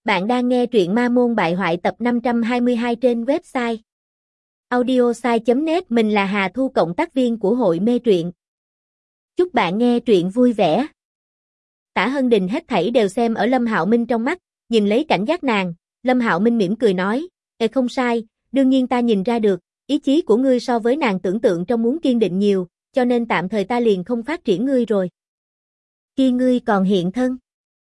Bạn đang nghe truyện Ma Môn Bại Hoại tập 522 trên website audiosai.net. Mình là Hà Thu, cộng tác viên của hội mê truyện. Chúc bạn nghe truyện vui vẻ. Tả Hân Đình hết thảy đều xem ở Lâm Hạo Minh trong mắt, nhìn lấy cảnh giác nàng, Lâm Hạo Minh mỉm cười nói, không sai, đương nhiên ta nhìn ra được, ý chí của ngươi so với nàng tưởng tượng trong muốn kiên định nhiều, cho nên tạm thời ta liền không phát triển ngươi rồi. Khi ngươi còn hiện thân.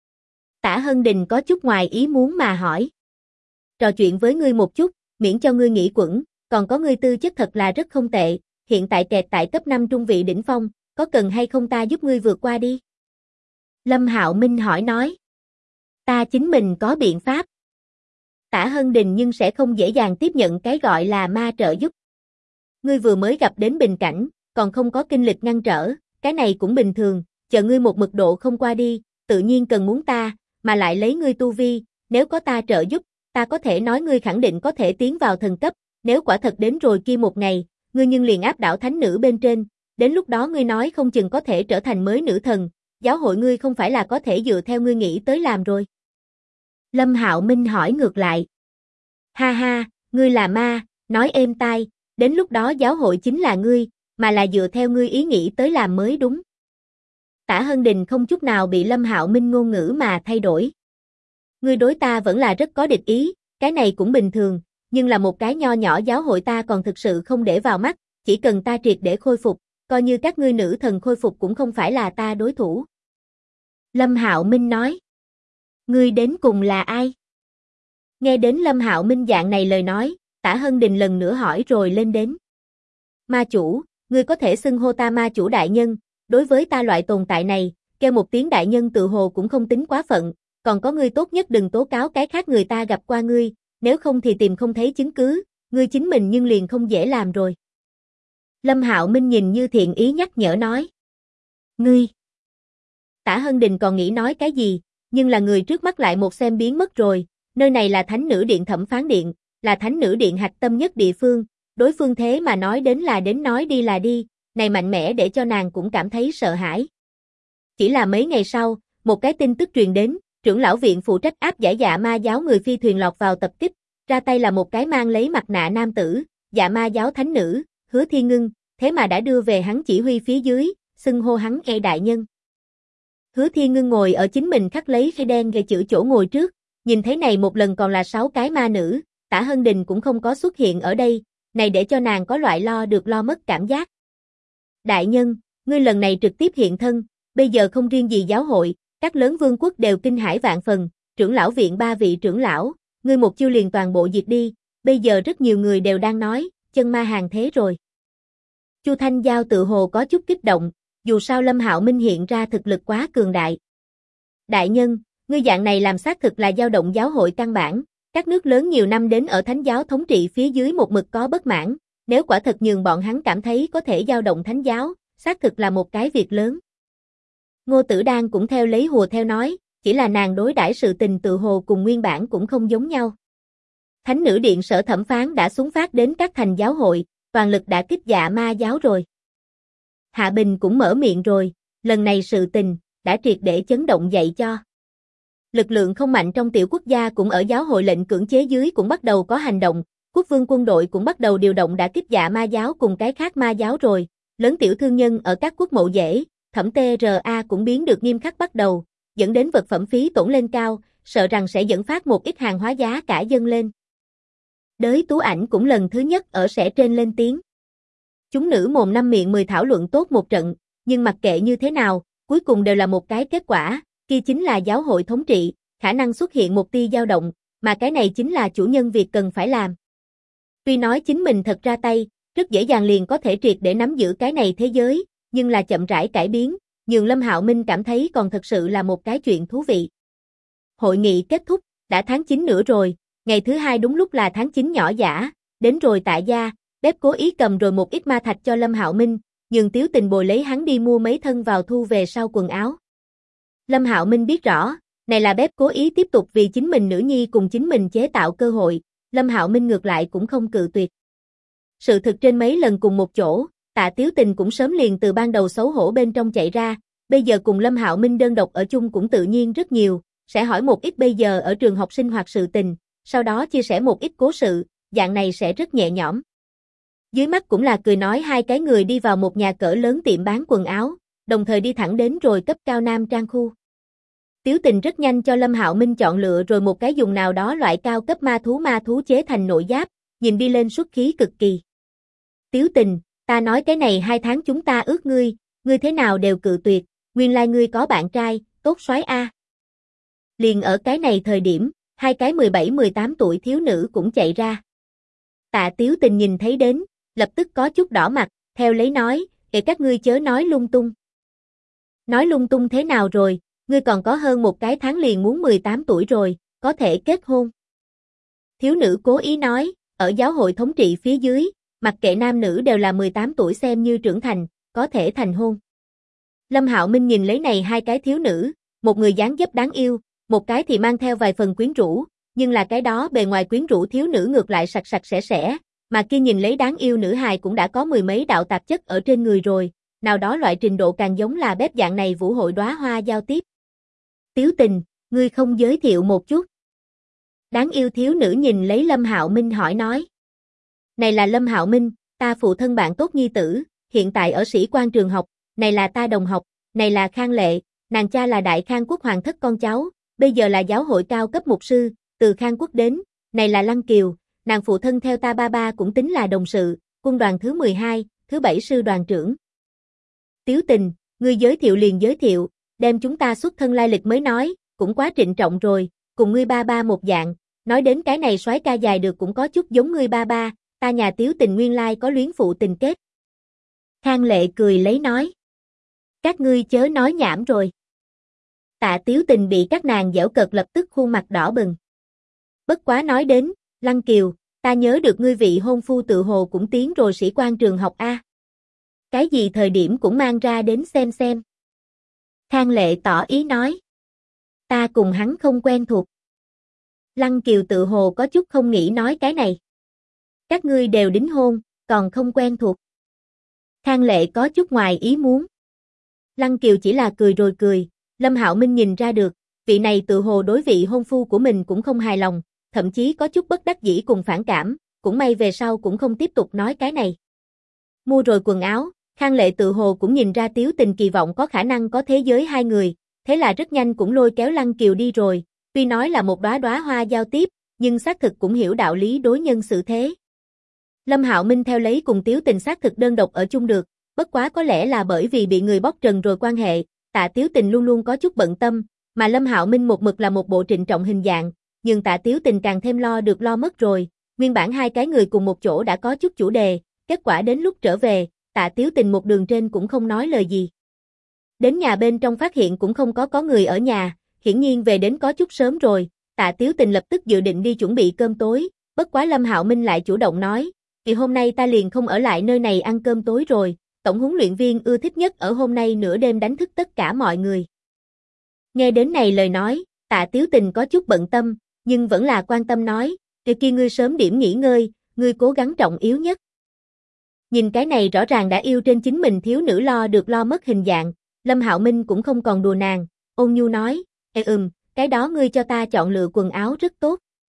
Tả Hân Đình có chút ngoài ý muốn mà hỏi. Trò chuyện với ngươi một chút, miễn cho ngươi nghĩ quẩn, còn có ngươi tư chất thật là rất không tệ, hiện tại kẹt tại cấp 5 trung vị đỉnh phong, có cần hay không ta giúp ngươi vượt qua đi? Lâm Hạo Minh hỏi nói. Ta chính mình có biện pháp. Tả Hân Đình nhưng sẽ không dễ dàng tiếp nhận cái gọi là ma trợ giúp. Ngươi vừa mới gặp đến bình cảnh, còn không có kinh lịch ngăn trở, cái này cũng bình thường, chờ ngươi một mực độ không qua đi, tự nhiên cần muốn ta, mà lại lấy ngươi tu vi, nếu có ta trợ giúp, ta có thể nói ngươi khẳng định có thể tiến vào thần cấp, nếu quả thật đến rồi kia một ngày, ngươi nhưng liền áp đảo thánh nữ bên trên, đến lúc đó ngươi nói không chừng có thể trở thành mới nữ thần, giáo hội ngươi không phải là có thể dựa theo ngươi nghĩ tới làm rồi. Lâm Hạo Minh hỏi ngược lại. Ha ha, ngươi là ma, nói êm tai, đến lúc đó giáo hội chính là ngươi, mà là dựa theo ngươi ý nghĩ tới làm mới đúng. Tả Hân Đình không chút nào bị Lâm Hạo Minh ngôn ngữ mà thay đổi. Ngươi đối ta vẫn là rất có địch ý, cái này cũng bình thường, nhưng là một cái nho nhỏ giáo hội ta còn thực sự không để vào mắt, chỉ cần ta triệt để khôi phục, coi như các ngươi nữ thần khôi phục cũng không phải là ta đối thủ. Lâm Hạo Minh nói. Ngươi đến cùng là ai? Nghe đến Lâm Hạo Minh dạng này lời nói, Tả Hân Đình lần nữa hỏi rồi lên đến. Ma chủ, ngươi có thể xưng hô ta ma chủ đại nhân, đối với ta loại tồn tại này, kêu một tiếng đại nhân tự hồ cũng không tính quá phận, còn có ngươi tốt nhất đừng tố cáo cái khác người ta gặp qua ngươi, nếu không thì tìm không thấy chứng cứ, ngươi chính mình nhưng liền không dễ làm rồi. Lâm Hạo Minh nhìn như thiện ý nhắc nhở nói. Ngươi. Tả Hân Đình còn nghĩ nói cái gì, nhưng là người trước mắt lại một xem biến mất rồi, nơi này là Thánh Nữ Điện Thẩm Phán Điện, là Thánh Nữ Điện hạch tâm nhất địa phương, đối phương thế mà nói đến là đến, nói đi là đi, này mạnh mẽ để cho nàng cũng cảm thấy sợ hãi. Chỉ là mấy ngày sau, một cái tin tức truyền đến, trưởng lão viện phụ trách áp giải dạ ma giáo người phi thuyền lọt vào tập kích, ra tay là một cái mang lấy mặt nạ nam tử, dạ ma giáo thánh nữ, Hứa Thiên Ngưng, thế mà đã đưa về hắn chỉ huy phía dưới, xưng hô hắn đại nhân. Hứa Thiên Ngưng ngồi ở chính mình khắc lấy khay đen gầy chữ chỗ ngồi trước, nhìn thấy này một lần còn là 6 cái ma nữ, Tả Hân Đình cũng không có xuất hiện ở đây, này để cho nàng có loại lo được lo mất cảm giác. Đại nhân, ngươi lần này trực tiếp hiện thân, bây giờ không riêng gì giáo hội, các lớn vương quốc đều kinh hãi vạn phần, trưởng lão viện 3 vị trưởng lão, ngươi một chiêu liền toàn bộ diệt đi, bây giờ rất nhiều người đều đang nói, chân ma hàng thế rồi. Chu Thanh Giao tự hồ có chút kích động, dù sao Lâm Hạo Minh hiện ra thực lực quá cường đại. Đại nhân, ngươi dạng này làm xác thực là dao động giáo hội căn bản, các nước lớn nhiều năm đến ở thánh giáo thống trị phía dưới một mực có bất mãn, nếu quả thật nhường bọn hắn cảm thấy có thể dao động thánh giáo, xác thực là một cái việc lớn. Ngô Tử Đan cũng theo lấy hùa theo nói, chỉ là nàng đối đãi sự tình tự hồ cùng nguyên bản cũng không giống nhau. Thánh Nữ Điện sở thẩm phán đã xuống phát đến các thành giáo hội, toàn lực đã kích dạ ma giáo rồi. Hạ Bình cũng mở miệng rồi, lần này sự tình, đã triệt để chấn động dậy cho. Lực lượng không mạnh trong tiểu quốc gia cũng ở giáo hội lệnh cưỡng chế dưới cũng bắt đầu có hành động, quốc vương quân đội cũng bắt đầu điều động đã kích dạ ma giáo cùng cái khác ma giáo rồi, lớn tiểu thương nhân ở các quốc mậu dễ, thẩm TRA cũng biến được nghiêm khắc bắt đầu, dẫn đến vật phẩm phí tổn lên cao, sợ rằng sẽ dẫn phát một ít hàng hóa giá cả dâng lên. Đới Tú Ảnh cũng lần thứ nhất ở sẽ trên lên tiếng. Chúng nữ mồm năm miệng 10 thảo luận tốt một trận, nhưng mặc kệ như thế nào, cuối cùng đều là một cái kết quả, kia chính là giáo hội thống trị, khả năng xuất hiện một tia dao động, mà cái này chính là chủ nhân việc cần phải làm. Tuy nói chính mình thật ra tay, rất dễ dàng liền có thể triệt để nắm giữ cái này thế giới, nhưng là chậm rãi cải biến, nhường Lâm Hạo Minh cảm thấy còn thật sự là một cái chuyện thú vị. Hội nghị kết thúc, đã tháng 9 nữa rồi, ngày thứ 2 đúng lúc là tháng 9 nhỏ dã, đến rồi Tạ gia, bếp cố ý cầm rồi một ít ma thạch cho Lâm Hạo Minh, nhường Tiếu Tình bồi lấy hắn đi mua mấy thân vào thu về sau quần áo. Lâm Hạo Minh biết rõ, này là bếp cố ý tiếp tục vì chính mình nữ nhi cùng chính mình chế tạo cơ hội, Lâm Hạo Minh ngược lại cũng không cự tuyệt. Sự thực trên mấy lần cùng một chỗ, Tạ Tiếu Tình cũng sớm liền từ ban đầu xấu hổ bên trong chạy ra, bây giờ cùng Lâm Hạo Minh đơn độc ở chung cũng tự nhiên rất nhiều, sẽ hỏi một ít bây giờ ở trường học sinh hoạt sự tình, sau đó chia sẻ một ít cố sự, dạng này sẽ rất nhẹ nhõm. Dưới mắt cũng là cười nói hai cái người đi vào một nhà cỡ lớn tiệm bán quần áo, đồng thời đi thẳng đến rồi cấp cao nam trang khu. Tiếu Tình rất nhanh cho Lâm Hạo Minh chọn lựa rồi một cái dùng nào đó loại cao cấp ma thú chế thành nội giáp, nhìn đi lên xuất khí cực kỳ. Tiếu Tình, ta nói cái này 2 tháng chúng ta ước ngươi thế nào đều cự tuyệt, nguyên lai ngươi có bạn trai, tốt soái a. Liền ở cái này thời điểm, hai cái 17-18 tuổi thiếu nữ cũng chạy ra. Tạ Tiếu Tình nhìn thấy đến, lập tức có chút đỏ mặt, theo lấy nói, để các ngươi chớ nói lung tung. Nói lung tung thế nào rồi, ngươi còn có hơn một cái tháng liền muốn 18 tuổi rồi, có thể kết hôn. Thiếu nữ cố ý nói, ở giáo hội thống trị phía dưới, mặc kệ nam nữ đều là 18 tuổi xem như trưởng thành, có thể thành hôn. Lâm Hạo Minh nhìn lấy này hai cái thiếu nữ, một người dáng dấp đáng yêu, một cái thì mang theo vài phần quyến rũ, nhưng là cái đó bề ngoài quyến rũ thiếu nữ ngược lại sạch sạch sẽ, mà kia nhìn lấy đáng yêu nữ hài cũng đã có 10 mấy đạo tạp chất ở trên người rồi, nào đó loại trình độ càng giống là bếp dạng này vũ hội đóa hoa giao tiếp. Tiếu Tình, ngươi không giới thiệu một chút. Đáng yêu thiếu nữ nhìn lấy Lâm Hạo Minh hỏi nói. Này là Lâm Hạo Minh, ta phụ thân bạn tốt nhi tử, hiện tại ở sĩ quan trường học, này là ta đồng học, này là Khang Lệ, nàng cha là Đại Khang Quốc hoàng thất con cháu, bây giờ là giáo hội cao cấp mục sư, từ Khang Quốc đến, này là Lăng Kiều, nàng phụ thân theo ta ba cũng tính là đồng sự, quân đoàn thứ 12, thứ 7 sư đoàn trưởng. Tiếu Tình, ngươi giới thiệu liền giới thiệu, đem chúng ta xuất thân lai lịch mới nói, cũng quá trịnh trọng rồi, cùng ngươi ba một dạng, nói đến cái này soái ca dài được cũng có chút giống ngươi ba, ta nhà Tiếu Tình nguyên lai có luyến phụ tình kết. Khang Lệ cười lấy nói. Các ngươi chớ nói nhảm rồi. Tạ Tiếu Tình bị các nàng giễu cợt lập tức khuôn mặt đỏ bừng. Bất quá nói đến, Lăng Kiều, ta nhớ được ngươi vị hôn phu tự hồ cũng tiến rồi sĩ quan trường học a. Cái gì thời điểm cũng mang ra đến xem. Khang Lệ tỏ ý nói. Ta cùng hắn không quen thuộc. Lăng Kiều tự hồ có chút không nghĩ nói cái này. Các ngươi đều đính hôn, còn không quen thuộc. Khang Lệ có chút ngoài ý muốn. Lăng Kiều chỉ là cười rồi cười, Lâm Hạo Minh nhìn ra được, vị này tự hồ đối vị hôn phu của mình cũng không hài lòng, thậm chí có chút bất đắc dĩ cùng phản cảm, cũng may về sau cũng không tiếp tục nói cái này. Mua rồi quần áo, Khang Lệ tự hồ cũng nhìn ra Tiếu Tình kỳ vọng có khả năng có thế giới hai người, thế là rất nhanh cũng lôi kéo Lăng Kiều đi rồi, tuy nói là một đóa hoa giao tiếp, nhưng xác thực cũng hiểu đạo lý đối nhân xử thế. Lâm Hạo Minh theo lấy cùng Tiếu Tình xác thực đơn độc ở chung được, bất quá có lẽ là bởi vì bị người bóc trần rồi quan hệ, Tạ Tiếu Tình luôn luôn có chút bận tâm, mà Lâm Hạo Minh một mực là một bộ trịnh trọng hình dạng, nhưng Tạ Tiếu Tình càng thêm lo được lo mất rồi, nguyên bản hai cái người cùng một chỗ đã có chút chủ đề, kết quả đến lúc trở về, Tạ Tiếu Tình một đường trên cũng không nói lời gì. Đến nhà bên trong phát hiện cũng không có người ở nhà, hiển nhiên về đến có chút sớm rồi, Tạ Tiếu Tình lập tức dự định đi chuẩn bị cơm tối, bất quá Lâm Hạo Minh lại chủ động nói, vì hôm nay ta liền không ở lại nơi này ăn cơm tối rồi, tổng huấn luyện viên ưa thích nhất ở hôm nay nửa đêm đánh thức tất cả mọi người. Nghe đến này lời nói, Tạ Tiếu Tình có chút bận tâm, nhưng vẫn là quan tâm nói, kia ngươi sớm điểm nghỉ ngơi, ngươi cố gắng trọng yếu nhất. Nhìn cái này rõ ràng đã yêu trên chính mình thiếu nữ lo được lo mất hình dạng, Lâm Hạo Minh cũng không còn đùa nàng, ôn nhu nói, cái đó ngươi cho ta chọn lựa quần áo rất tốt.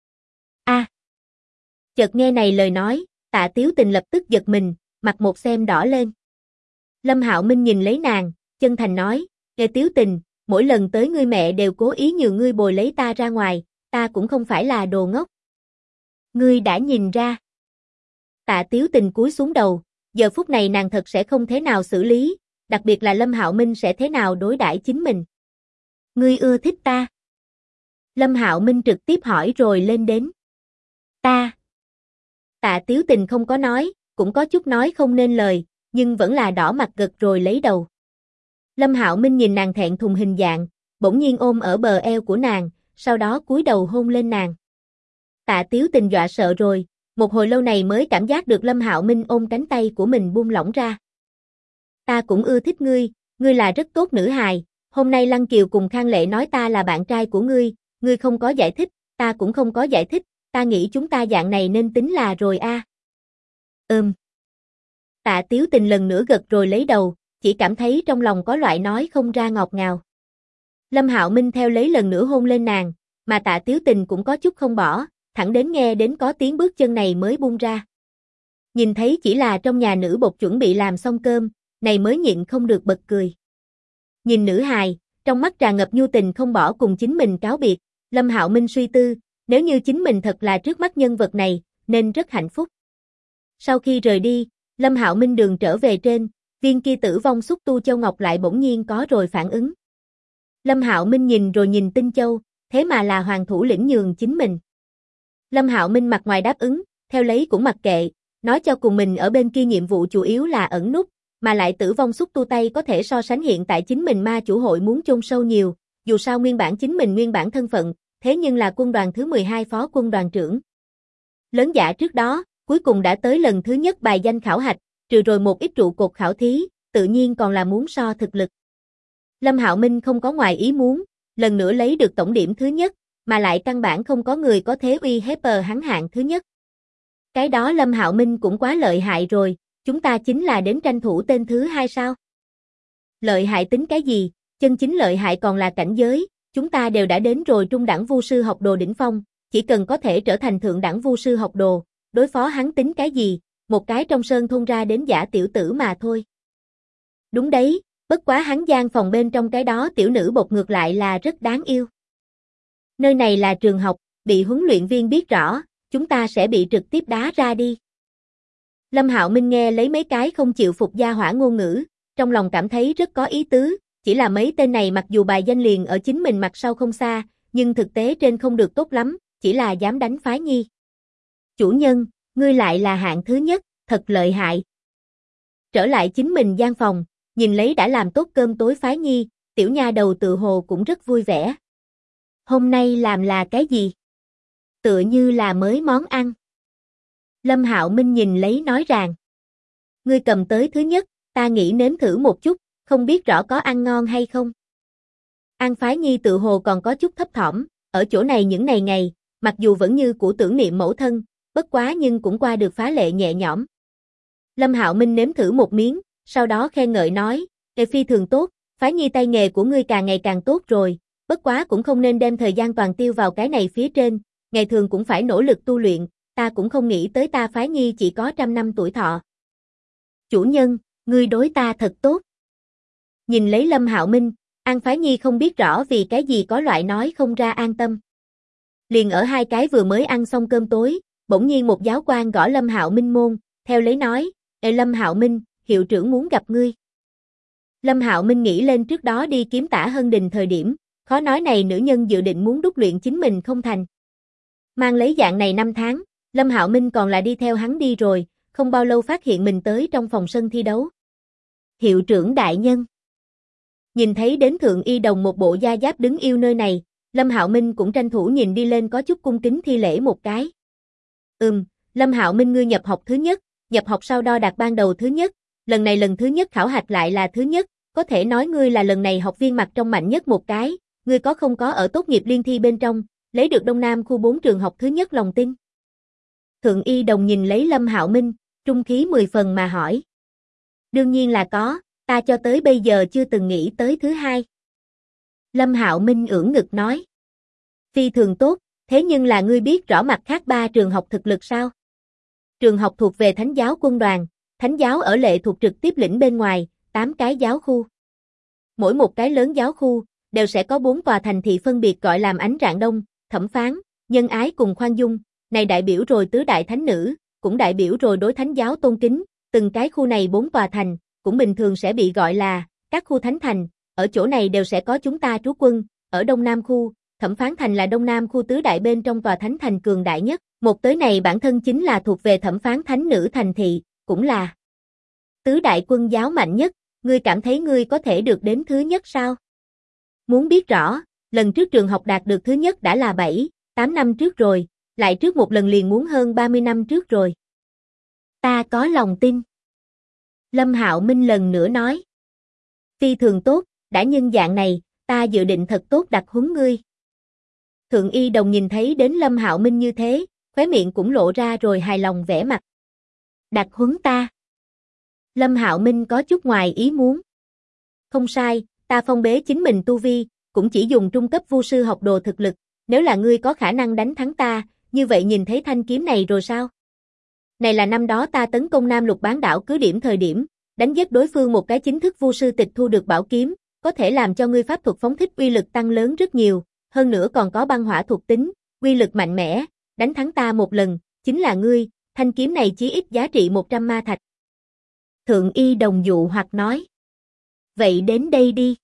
Chợt nghe này lời nói, Tạ Tiếu Tình lập tức giật mình, mặt một xem đỏ lên. Lâm Hạo Minh nhìn lấy nàng, chân thành nói, nghe Tiếu Tình, mỗi lần tới ngươi mẹ đều cố ý nhường ngươi bồi lấy ta ra ngoài, ta cũng không phải là đồ ngốc. Ngươi đã nhìn ra. Tạ Tiếu Tình cúi xuống đầu, giờ phút này nàng thật sẽ không thế nào xử lý, đặc biệt là Lâm Hạo Minh sẽ thế nào đối đãi chính mình. Ngươi ưa thích ta? Lâm Hạo Minh trực tiếp hỏi rồi lên đến. Ta. Tạ Tiếu Tình không có nói, cũng có chút nói không nên lời, nhưng vẫn là đỏ mặt gật rồi lấy đầu. Lâm Hạo Minh nhìn nàng thẹn thùng hình dạng, bỗng nhiên ôm ở bờ eo của nàng, sau đó cúi đầu hôn lên nàng. Tạ Tiếu Tình dọa sợ rồi, một hồi lâu này mới cảm giác được Lâm Hạo Minh ôm cánh tay của mình buông lỏng ra. Ta cũng ưa thích ngươi là rất tốt nữ hài, hôm nay Lăng Kiều cùng Khang Lệ nói ta là bạn trai của ngươi không có giải thích, ta cũng không có giải thích, ta nghĩ chúng ta dạng này nên tính là rồi a. Tạ Tiếu Tình lần nữa gật rồi lấy đầu, chỉ cảm thấy trong lòng có loại nói không ra ngọt ngào. Lâm Hạo Minh theo lấy lần nữa hôn lên nàng, mà Tạ Tiếu Tình cũng có chút không bỏ, thẳng đến nghe đến có tiếng bước chân này mới buông ra. Nhìn thấy chỉ là trong nhà nữ bột chuẩn bị làm xong cơm, này mới nhịn không được bật cười. Nhìn nữ hài, trong mắt tràn ngập nhu tình không bỏ cùng chính mình cáo biệt, Lâm Hạo Minh suy tư, nếu như chính mình thật là trước mắt nhân vật này, nên rất hạnh phúc. Sau khi rời đi, Lâm Hạo Minh đường trở về trên, viên kia tử vong xúc tu châu ngọc lại bỗng nhiên có rồi phản ứng. Lâm Hạo Minh nhìn rồi nhìn tinh châu, thế mà là hoàng thủ lĩnh nhường chính mình. Lâm Hạo Minh mặt ngoài đáp ứng, theo lấy cũng mặc kệ, nói cho cùng mình ở bên kia nhiệm vụ chủ yếu là ẩn núp, mà lại tử vong xúc tu tay có thể so sánh hiện tại chính mình ma chủ hội muốn chôn sâu nhiều, dù sao nguyên bản chính mình nguyên bản thân phận, thế nhưng là quân đoàn thứ 12 phó quân đoàn trưởng. Lớn giả trước đó, cuối cùng đã tới lần thứ nhất bài danh khảo hạch, trừ rồi một ít trụ cột khảo thí, tự nhiên còn là muốn so thực lực. Lâm Hạo Minh không có ngoài ý muốn, lần nữa lấy được tổng điểm thứ nhất, mà lại căn bản không có người có thế uy hiếp hắn hạng thứ nhất. Cái đó Lâm Hạo Minh cũng quá lợi hại rồi, chúng ta chính là đến tranh thủ tên thứ hai sao? Lợi hại tính cái gì, chân chính lợi hại còn là cảnh giới, chúng ta đều đã đến rồi trung đẳng vu sư học đồ đỉnh phong, chỉ cần có thể trở thành thượng đẳng vu sư học đồ, đối phó hắn tính cái gì, một cái trong sơn thôn ra đến giả tiểu tử mà thôi. Đúng đấy, bất quá hắn gian phòng bên trong cái đó tiểu nữ bột ngược lại là rất đáng yêu. Nơi này là trường học, bị huấn luyện viên biết rõ, chúng ta sẽ bị trực tiếp đá ra đi. Lâm Hạo Minh nghe lấy mấy cái không chịu phục gia hỏa ngôn ngữ, trong lòng cảm thấy rất có ý tứ, chỉ là mấy tên này mặc dù bài danh liền ở chính mình mặt sau không xa, nhưng thực tế trên không được tốt lắm, chỉ là dám đánh phái nhi. Chủ nhân, ngươi lại là hạng thứ nhất, thật lợi hại. Trở lại chính mình gian phòng, nhìn lấy đã làm tốt cơm tối phái nhi, tiểu nha đầu tự hồ cũng rất vui vẻ. Hôm nay làm là cái gì? Tựa như là mới món ăn. Lâm Hạo Minh nhìn lấy nói rằng, ngươi cầm tới thứ nhất, ta nghĩ nếm thử một chút, không biết rõ có ăn ngon hay không. An Phái Nhi tự hồ còn có chút thấp thỏm, ở chỗ này những ngày, mặc dù vẫn như của tưởng niệm mẫu thân, bất quá nhưng cũng qua được phá lệ nhẹ nhõm. Lâm Hạo Minh nếm thử một miếng, sau đó khen ngợi nói, phi thường tốt, Phái Nhi tay nghề của ngươi càng ngày càng tốt rồi, bất quá cũng không nên đem thời gian toàn tiêu vào cái này phía trên, ngày thường cũng phải nỗ lực tu luyện, ta cũng không nghĩ tới ta Phái Nhi chỉ có 100 năm tuổi thọ. Chủ nhân, ngươi đối ta thật tốt. Nhìn lấy Lâm Hạo Minh, An Phái Nhi không biết rõ vì cái gì có loại nói không ra an tâm. Liền ở hai cái vừa mới ăn xong cơm tối, bỗng nhiên một giáo quan gõ Lâm Hạo Minh môn, theo lấy nói, Lâm Hạo Minh, hiệu trưởng muốn gặp ngươi. Lâm Hạo Minh nghĩ lên trước đó đi kiếm Tả Hân Đình thời điểm, khó nói này nữ nhân dự định muốn đúc luyện chính mình không thành. Mang lấy dạng này 5 tháng, Lâm Hạo Minh còn là đi theo hắn đi rồi, không bao lâu phát hiện mình tới trong phòng sân thi đấu. Hiệu trưởng đại nhân. Nhìn thấy đến Thượng Y Đồng một bộ da giáp đứng yêu nơi này, Lâm Hạo Minh cũng tranh thủ nhìn đi lên có chút cung kính thi lễ một cái. Lâm Hạo Minh ngươi nhập học thứ nhất, nhập học sau đo đạt ban đầu thứ nhất, lần này lần thứ nhất khảo hạch lại là thứ nhất, có thể nói ngươi là lần này học viên mặt trong mạnh nhất một cái, ngươi có không có ở tốt nghiệp liên thi bên trong, lấy được Đông Nam khu 4 trường học thứ nhất lòng tin. Thượng Y Đồng nhìn lấy Lâm Hạo Minh, trung khí 10 phần mà hỏi. Đương nhiên là có, ta cho tới bây giờ chưa từng nghĩ tới thứ hai. Lâm Hạo Minh ưỡn ngực nói. Phi thường tốt, thế nhưng là ngươi biết rõ mặt khác 3 trường học thực lực sao? Trường học thuộc về Thánh giáo quân đoàn, Thánh giáo ở lệ thuộc trực tiếp lĩnh bên ngoài, 8 cái giáo khu. Mỗi một cái lớn giáo khu, đều sẽ có 4 tòa thành thị phân biệt gọi làm Ánh Rạng Đông, Thẩm Phán, Nhân Ái cùng Khoan Dung, này đại biểu rồi tứ đại thánh nữ, cũng đại biểu rồi đối Thánh giáo tôn kính, từng cái khu này 4 tòa thành, cũng bình thường sẽ bị gọi là các khu thánh thành, ở chỗ này đều sẽ có chúng ta trú quân, ở Đông Nam khu, Thẩm Phán thành là Đông Nam khu tứ đại bên trong tòa thánh thành cường đại nhất, một tới này bản thân chính là thuộc về Thẩm Phán thánh nữ thành thị, cũng là tứ đại quân giáo mạnh nhất, ngươi cảm thấy ngươi có thể được đến thứ nhất sao? Muốn biết rõ, lần trước trường học đạt được thứ nhất đã là 7-8 năm trước rồi, lại trước một lần liền muốn hơn 30 năm trước rồi. Ta có lòng tin. Lâm Hạo Minh lần nữa nói. Phi thường tốt, đã nhân dạng này, ta dự định thật tốt đặc huấn ngươi. Thượng Y Đồng nhìn thấy đến Lâm Hạo Minh như thế, khóe miệng cũng lộ ra rồi hài lòng vẻ mặt. Đặc huấn ta. Lâm Hạo Minh có chút ngoài ý muốn. Không sai, ta phong bế chính mình tu vi, cũng chỉ dùng trung cấp vu sư học đồ thực lực, nếu là ngươi có khả năng đánh thắng ta, như vậy nhìn thấy thanh kiếm này rồi sao? Này là năm đó ta tấn công Nam Lục bán đảo cứ điểm thời điểm, đánh giết đối phương một cái chính thức vu sư tịch thu được bảo kiếm, có thể làm cho ngươi pháp thuật phóng thích uy lực tăng lớn rất nhiều, hơn nữa còn có băng hỏa thuộc tính, uy lực mạnh mẽ, đánh thắng ta một lần, chính là ngươi, thanh kiếm này chí ít giá trị 100 ma thạch. Thượng Y Đồng dụ hoặc nói. Vậy đến đây đi.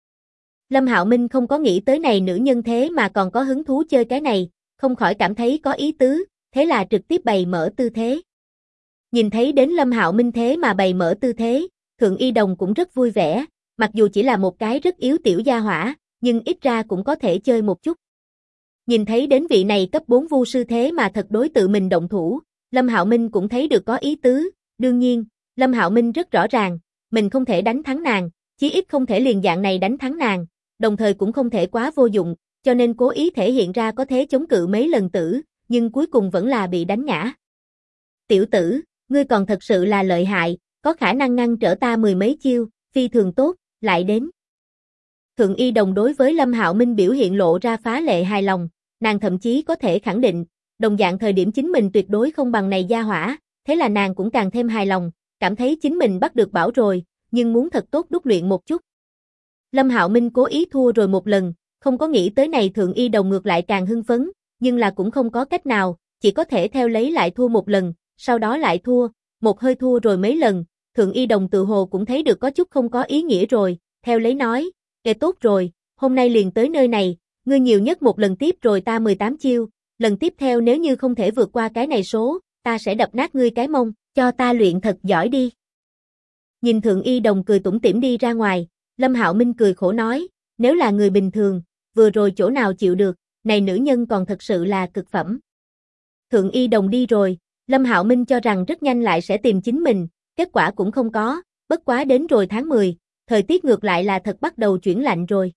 Lâm Hạo Minh không có nghĩ tới này nữ nhân thế mà còn có hứng thú chơi cái này, không khỏi cảm thấy có ý tứ, thế là trực tiếp bày mở tư thế. Nhìn thấy đến Lâm Hạo Minh thế mà bày mở tư thế, Thượng Y Đồng cũng rất vui vẻ, mặc dù chỉ là một cái rất yếu tiểu gia hỏa, nhưng ít ra cũng có thể chơi một chút. Nhìn thấy đến vị này cấp 4 vu sư thế mà thật đối tự mình động thủ, Lâm Hạo Minh cũng thấy được có ý tứ, đương nhiên, Lâm Hạo Minh rất rõ ràng, mình không thể đánh thắng nàng, chí ít không thể liền dạng này đánh thắng nàng, đồng thời cũng không thể quá vô dụng, cho nên cố ý thể hiện ra có thế chống cự mấy lần tử, nhưng cuối cùng vẫn là bị đánh ngã. Tiểu tử, ngươi còn thật sự là lợi hại, có khả năng ngăn trở ta mười mấy chiêu, phi thường tốt, lại đến. Thượng Y Đồng đối với Lâm Hạo Minh biểu hiện lộ ra phá lệ hài lòng, nàng thậm chí có thể khẳng định, đồng dạng thời điểm chính mình tuyệt đối không bằng này gia hỏa, thế là nàng cũng càng thêm hài lòng, cảm thấy chính mình bắt được bảo rồi, nhưng muốn thật tốt đúc luyện một chút. Lâm Hạo Minh cố ý thua rồi một lần, không có nghĩ tới này Thượng Y Đồng ngược lại càng hưng phấn, nhưng là cũng không có cách nào, chỉ có thể theo lấy lại thua một lần, sau đó lại thua, một hơi thua rồi mấy lần, Thượng Y Đồng tự hồ cũng thấy được có chút không có ý nghĩa rồi, theo lấy nói, tốt rồi, hôm nay liền tới nơi này, ngươi nhiều nhất một lần tiếp rồi ta 18 chiêu, lần tiếp theo nếu như không thể vượt qua cái này số, ta sẽ đập nát ngươi cái mông, cho ta luyện thật giỏi đi. Nhìn Thượng Y Đồng cười tủm tỉm đi ra ngoài, Lâm Hạo Minh cười khổ nói, nếu là người bình thường, vừa rồi chỗ nào chịu được, này nữ nhân còn thật sự là cực phẩm. Thượng Y Đồng đi rồi, Lâm Hạo Minh cho rằng rất nhanh lại sẽ tìm chính mình, kết quả cũng không có, bất quá đến rồi tháng 10, thời tiết ngược lại là thật bắt đầu chuyển lạnh rồi.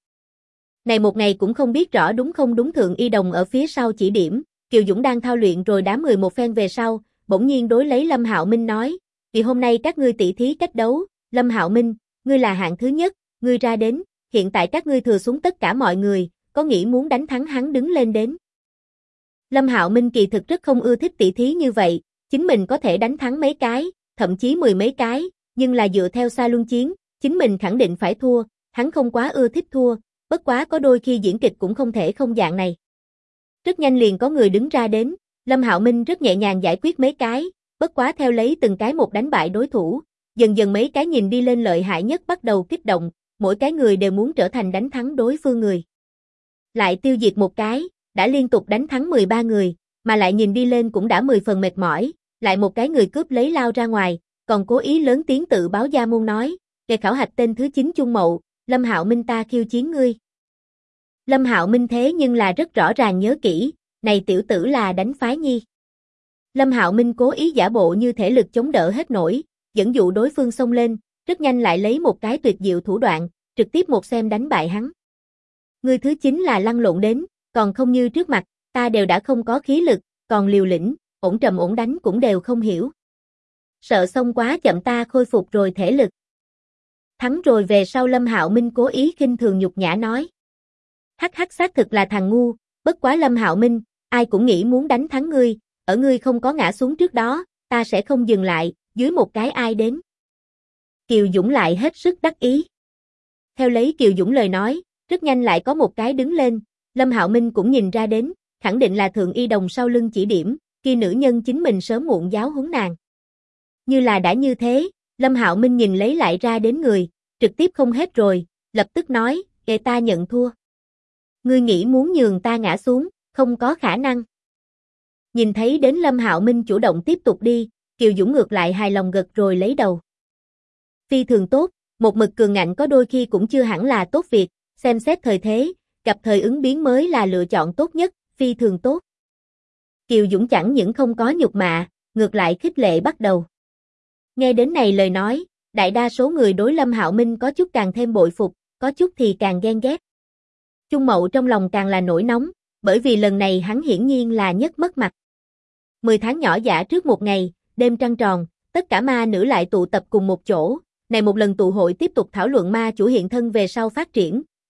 Này một ngày cũng không biết rõ đúng không đúng, Thượng Y Đồng ở phía sau chỉ điểm, Kiều Dũng đang thao luyện rồi đá 11 phen về sau, bỗng nhiên đối lấy Lâm Hạo Minh nói, vì hôm nay các ngươi tỷ thí cách đấu, Lâm Hạo Minh, ngươi là hạng thứ nhất, ngươi ra đến, hiện tại các ngươi thừa xuống tất cả mọi người, có nghĩ muốn đánh thắng hắn đứng lên đến. Lâm Hạo Minh kỳ thực rất không ưa thích tỷ thí như vậy, chính mình có thể đánh thắng mấy cái, thậm chí 10 mấy cái, nhưng là dựa theo xa luân chiến, chính mình khẳng định phải thua, hắn không quá ưa thích thua, bất quá có đôi khi diễn kịch cũng không thể không dạng này. Rất nhanh liền có người đứng ra đến, Lâm Hạo Minh rất nhẹ nhàng giải quyết mấy cái, bất quá theo lấy từng cái một đánh bại đối thủ, dần dần mấy cái nhìn đi lên lợi hại nhất bắt đầu kích động, mỗi cái người đều muốn trở thành đánh thắng đối phương người. Lại tiêu diệt một cái, đã liên tục đánh thắng 13 người, mà lại nhìn đi lên cũng đã 10 phần mệt mỏi, lại một cái người cướp lấy lao ra ngoài, còn cố ý lớn tiếng tự báo gia môn nói, đề khảo hạch tên thứ 9 Chung Mậu, Lâm Hạo Minh ta khiêu chiến ngươi. Lâm Hạo Minh thế nhưng là rất rõ ràng nhớ kỹ, này tiểu tử là đánh phái nhi. Lâm Hạo Minh cố ý giả bộ như thể lực chống đỡ hết nổi, dẫn dụ đối phương xông lên, rất nhanh lại lấy một cái tuyệt diệu thủ đoạn, trực tiếp một xem đánh bại hắn. Người thứ 9 là lăn lộn đến, còn không như trước mặt, ta đều đã không có khí lực, còn liều lĩnh, ổn trầm ổn đánh cũng đều không hiểu. Sợ xông quá chậm ta khôi phục rồi thể lực. Thắng rồi về sau Lâm Hạo Minh cố ý khinh thường nhục nhã nói. Hắc hắc xác thực là thằng ngu, bất quá Lâm Hạo Minh, ai cũng nghĩ muốn đánh thắng ngươi, ở ngươi không có ngã xuống trước đó, ta sẽ không dừng lại, dưới một cái ai đến. Kiều Dũng lại hết sức đắc ý. Theo lấy Kiều Dũng lời nói, rất nhanh lại có một cái đứng lên, Lâm Hạo Minh cũng nhìn ra đến, khẳng định là Thượng Y Đồng sau lưng chỉ điểm, kia nữ nhân chính mình sớm muộn giáo huấn nàng. Như là đã như thế, Lâm Hạo Minh nhìn lấy lại ra đến người, trực tiếp không hết rồi, lập tức nói, ta nhận thua. Ngươi nghĩ muốn nhường ta ngã xuống, không có khả năng. Nhìn thấy đến Lâm Hạo Minh chủ động tiếp tục đi, Kiều Dũng ngược lại hài lòng gật rồi lấy đầu. Phi thường tốt, một mực cường ngạnh có đôi khi cũng chưa hẳn là tốt việc, xem xét thời thế, gặp thời ứng biến mới là lựa chọn tốt nhất, phi thường tốt. Kiều Dũng chẳng những không có nhục mạ, ngược lại khích lệ bắt đầu. Nghe đến này lời nói, đại đa số người đối Lâm Hạo Minh có chút càng thêm bội phục, có chút thì càng ghen ghét. Chung Mậu trong lòng càng là nổi nóng, bởi vì lần này hắn hiển nhiên là nhất mất mặt. 10 tháng nhỏ giả trước một ngày, đêm trăng tròn, tất cả ma nữ lại tụ tập cùng một chỗ, này một lần tụ hội tiếp tục thảo luận ma chủ hiện thân về sau phát triển,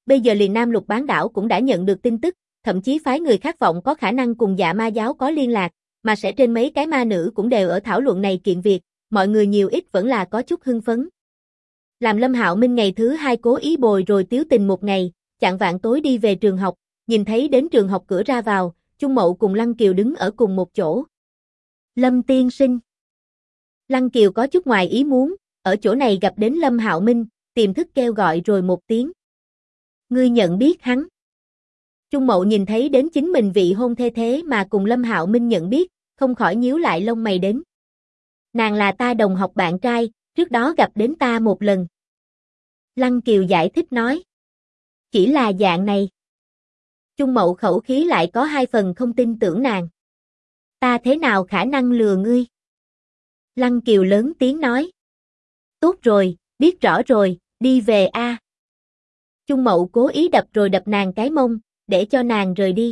bây giờ liền Nam Lục bán đảo cũng đã nhận được tin tức, thậm chí phái người khát vọng có khả năng cùng Dạ Ma giáo có liên lạc, mà sẽ trên mấy cái ma nữ cũng đều ở thảo luận này kiện việc, mọi người nhiều ít vẫn là có chút hưng phấn. Làm Lâm Hạo Minh ngày thứ 2 cố ý bồi rồi Tiếu Tình một ngày, chạng vạng tối đi về trường học, nhìn thấy đến trường học cửa ra vào, Chung Mậu cùng Lăng Kiều đứng ở cùng một chỗ. Lâm tiên sinh. Lăng Kiều có chút ngoài ý muốn, ở chỗ này gặp đến Lâm Hạo Minh, tiềm thức kêu gọi rồi một tiếng. Ngươi nhận biết hắn. Chung Mậu nhìn thấy đến chính mình vị hôn thê thế mà cùng Lâm Hạo Minh nhận biết, không khỏi nhíu lại lông mày đến. Nàng là ta đồng học bạn trai, trước đó gặp đến ta một lần. Lăng Kiều giải thích nói. Chỉ là dạng này. Chung Mậu khẩu khí lại có 2 phần không tin tưởng nàng. Ta thế nào khả năng lừa ngươi? Lăng Kiều lớn tiếng nói. Tốt rồi, biết rõ rồi, đi về a. Chung Mậu cố ý đập rồi đập nàng cái mông, để cho nàng rời đi.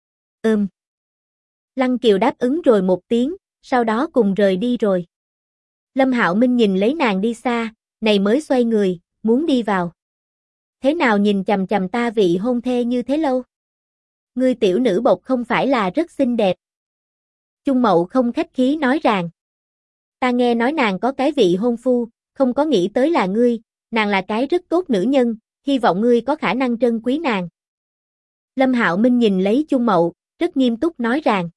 Lăng Kiều đáp ứng rồi một tiếng, sau đó cùng rời đi rồi. Lâm Hạo Minh nhìn lấy nàng đi xa, này mới xoay người, muốn đi vào. Thế nào nhìn chằm chằm ta vị hôn thê như thế lâu? Ngươi tiểu nữ bộc không phải là rất xinh đẹp. Chung Mậu không khách khí nói rằng. Ta nghe nói nàng có cái vị hôn phu, không có nghĩ tới là ngươi, nàng là cái rất tốt nữ nhân, hy vọng ngươi có khả năng trân quý nàng. Lâm Hạo Minh nhìn lấy Chung Mậu, rất nghiêm túc nói rằng.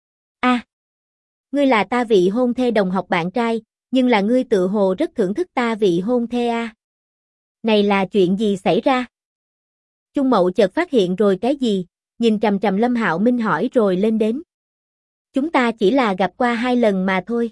Ngươi là ta vị hôn thê đồng học bạn trai, nhưng là ngươi tự hồ rất thưởng thức ta vị hôn thê a. Này là chuyện gì xảy ra? Chung Mậu chợt phát hiện rồi cái gì, nhìn trầm trầm Lâm Hạo Minh hỏi rồi lên đến. Chúng ta chỉ là gặp qua 2 lần mà thôi.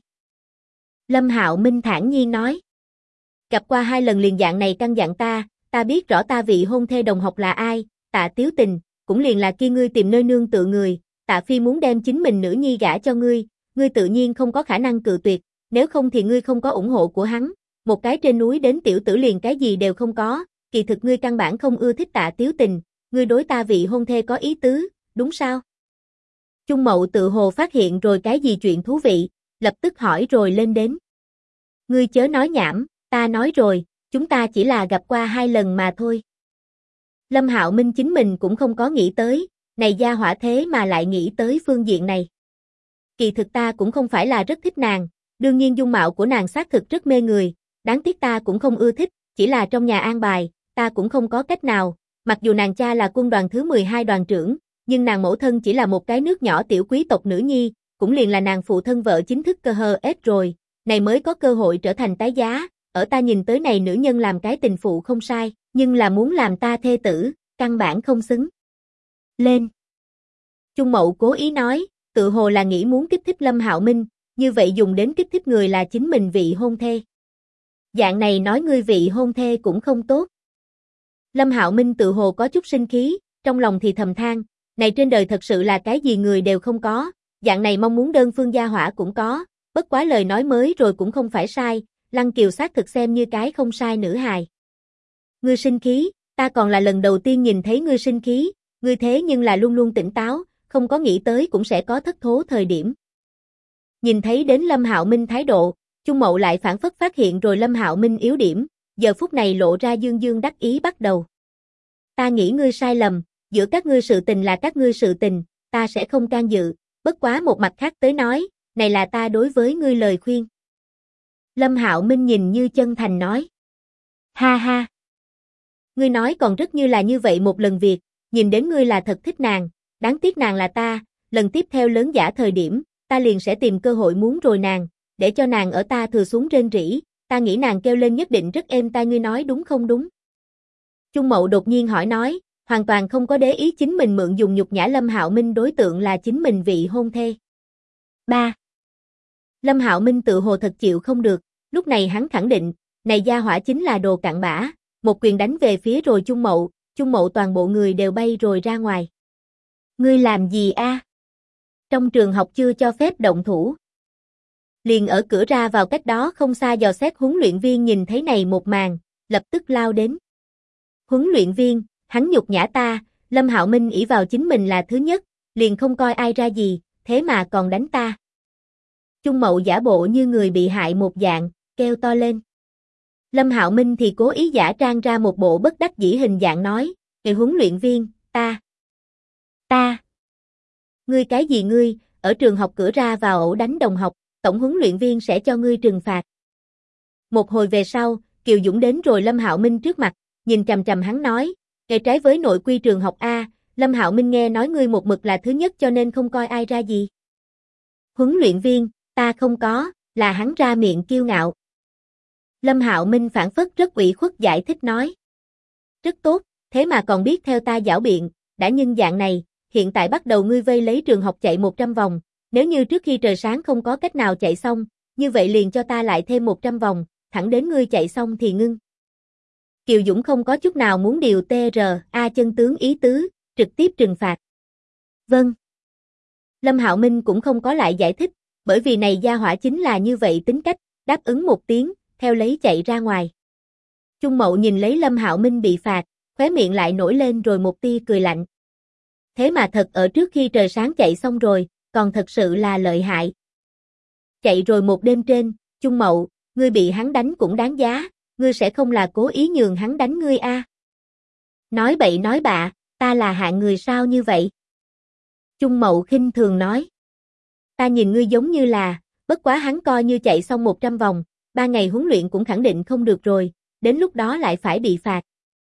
Lâm Hạo Minh thản nhiên nói. Gặp qua 2 lần liền dạng này căn dặn ta biết rõ ta vị hôn thê đồng học là ai, Tạ Tiếu Tình, cũng liền là kia ngươi tìm nơi nương tựa người, Tạ Phi muốn đem chính mình nữ nhi gả cho ngươi tự nhiên không có khả năng cự tuyệt, nếu không thì ngươi không có ủng hộ của hắn, một cái trên núi đến tiểu tử liền cái gì đều không có, kỳ thực ngươi căn bản không ưa thích Tạ Tiếu Tình, ngươi đối ta vị hôn thê có ý tứ, đúng sao? Chung Mậu tự hồ phát hiện rồi cái gì chuyện thú vị, lập tức hỏi rồi lên đến. Ngươi chớ nói nhảm, ta nói rồi, chúng ta chỉ là gặp qua 2 lần mà thôi. Lâm Hạo Minh chính mình cũng không có nghĩ tới, này gia hỏa thế mà lại nghĩ tới phương diện này. Kỳ thực ta cũng không phải là rất thích nàng, đương nhiên dung mạo của nàng xác thực rất mê người, đáng tiếc ta cũng không ưa thích, chỉ là trong nhà an bài, ta cũng không có cách nào, mặc dù nàng cha là quân đoàn thứ 12 đoàn trưởng, nhưng nàng mẫu thân chỉ là một cái nước nhỏ tiểu quý tộc nữ nhi, cũng liền là nàng phụ thân vợ chính thức cơ hờ ết rồi, này mới có cơ hội trở thành tái giá, ở ta nhìn tới này nữ nhân làm cái tình phụ không sai, nhưng là muốn làm ta thê tử, căn bản không xứng. Lên. Chung Mậu cố ý nói, tự hồ là nghĩ muốn kích thích Lâm Hạo Minh, như vậy dùng đến kích thích người là chính mình vị hôn thê. Dạng này nói ngươi vị hôn thê cũng không tốt. Lâm Hạo Minh tự hồ có chút sinh khí, trong lòng thì thầm than, này trên đời thật sự là cái gì người đều không có, dạng này mong muốn đơn phương gia hỏa cũng có, bất quá lời nói mới rồi cũng không phải sai, Lăng Kiều xác thực xem như cái không sai nữ hài. Ngươi sinh khí, ta còn là lần đầu tiên nhìn thấy ngươi sinh khí, ngươi thế nhưng là luôn luôn tỉnh táo, không có nghĩ tới cũng sẽ có thất thố thời điểm. Nhìn thấy đến Lâm Hạo Minh thái độ, Chung Mậu lại phản phất phát hiện rồi Lâm Hạo Minh yếu điểm, giờ phút này lộ ra dương dương đắc ý bắt đầu. Ta nghĩ ngươi sai lầm, giữa các ngươi sự tình là các ngươi sự tình, ta sẽ không can dự, bất quá một mặt khác tới nói, này là ta đối với ngươi lời khuyên. Lâm Hạo Minh nhìn như chân thành nói. Ha ha. Ngươi nói còn rất như là như vậy một lần việc, nhìn đến ngươi là thật thích nàng, đáng tiếc nàng là ta, lần tiếp theo lớn giả thời điểm, ta liền sẽ tìm cơ hội muốn rồi nàng, để cho nàng ở ta thừa xuống rên rỉ, ta nghĩ nàng kêu lên nhất định rất êm tai, ngươi nói đúng không đúng? Chung Mậu đột nhiên hỏi nói, hoàn toàn không có để ý chính mình mượn dùng nhục nhã Lâm Hạo Minh đối tượng là chính mình vị hôn thê. 3. Lâm Hạo Minh tự hồ thật chịu không được, lúc này hắn khẳng định, này gia hỏa chính là đồ cặn bã, một quyền đánh về phía rồi Chung Mậu toàn bộ người đều bay rồi ra ngoài. Ngươi làm gì a? Trong trường học chưa cho phép động thủ. Liền ở cửa ra vào cách đó không xa dò xét huấn luyện viên nhìn thấy này một màn, lập tức lao đến. Huấn luyện viên, hắn nhục nhã ta, Lâm Hạo Minh ỷ vào chính mình là thứ nhất, liền không coi ai ra gì, thế mà còn đánh ta. Chung Mậu giả bộ như người bị hại một dạng, kêu to lên. Lâm Hạo Minh thì cố ý giả trang ra một bộ bất đắc dĩ hình dạng nói, Người huấn luyện viên, ta. Ngươi cái gì ngươi, ở trường học cửa ra vào ẩu đánh đồng học, tổng huấn luyện viên sẽ cho ngươi trừng phạt. Một hồi về sau, Kiều Dũng đến rồi Lâm Hạo Minh trước mặt, nhìn chằm chằm hắn nói, "Nghề trái với nội quy trường học a, Lâm Hạo Minh nghe nói ngươi một mực là thứ nhất cho nên không coi ai ra gì." Huấn luyện viên, ta không có, là hắn ra miệng kiêu ngạo. Lâm Hạo Minh phản phất rất ủy khuất giải thích nói. Rất tốt, thế mà còn biết theo ta giảo biện, đã nhưng dạng này, hiện tại bắt đầu ngươi vây lấy trường học chạy 100 vòng, nếu như trước khi trời sáng không có cách nào chạy xong, như vậy liền cho ta lại thêm 100 vòng, thẳng đến ngươi chạy xong thì ngưng. Kiều Dũng không có chút nào muốn điều TRA chân tướng ý tứ, trực tiếp trừng phạt. Vâng. Lâm Hạo Minh cũng không có lại giải thích, bởi vì này gia hỏa chính là như vậy tính cách, đáp ứng một tiếng, theo lấy chạy ra ngoài. Trung Mậu nhìn lấy Lâm Hạo Minh bị phạt, khóe miệng lại nổi lên rồi một tia cười lạnh. Thế mà thật ở trước khi trời sáng chạy xong rồi, còn thật sự là lợi hại. Chạy rồi một đêm trên, Trung Mậu, ngươi bị hắn đánh cũng đáng giá, ngươi sẽ không là cố ý nhường hắn đánh ngươi a? Nói bậy nói bạ, ta là hạng người sao như vậy? Trung Mậu khinh thường nói. Ta nhìn ngươi giống như là, bất quá hắn coi như chạy xong 100 vòng, 3 ngày huấn luyện cũng khẳng định không được rồi, đến lúc đó lại phải bị phạt.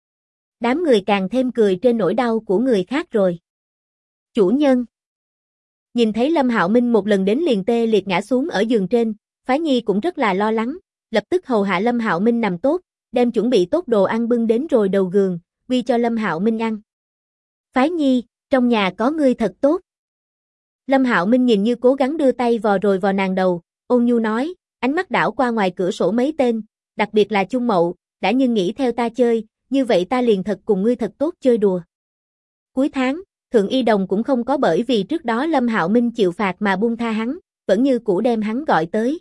Đám người càng thêm cười trên nỗi đau của người khác rồi. Chủ nhân. Nhìn thấy Lâm Hạo Minh một lần đến liền tê liệt ngã xuống ở giường trên, Phái Nhi cũng rất là lo lắng, lập tức hầu hạ Lâm Hạo Minh nằm tốt, đem chuẩn bị tốt đồ ăn bưng đến rồi đầu giường, quy cho Lâm Hạo Minh ăn. Phái Nhi, trong nhà có ngươi thật tốt. Lâm Hạo Minh nhìn như cố gắng đưa tay vò rồi vò nàng đầu, ôn nhu nói, ánh mắt đảo qua ngoài cửa sổ mấy tên, đặc biệt là Trung Mậu, đã nhưng nghĩ theo ta chơi, như vậy ta liền thật cùng ngươi thật tốt chơi đùa. Cuối tháng, Thượng Y Đồng cũng không có bởi vì trước đó Lâm Hạo Minh chịu phạt mà buông tha hắn, vẫn như cũ đem hắn gọi tới.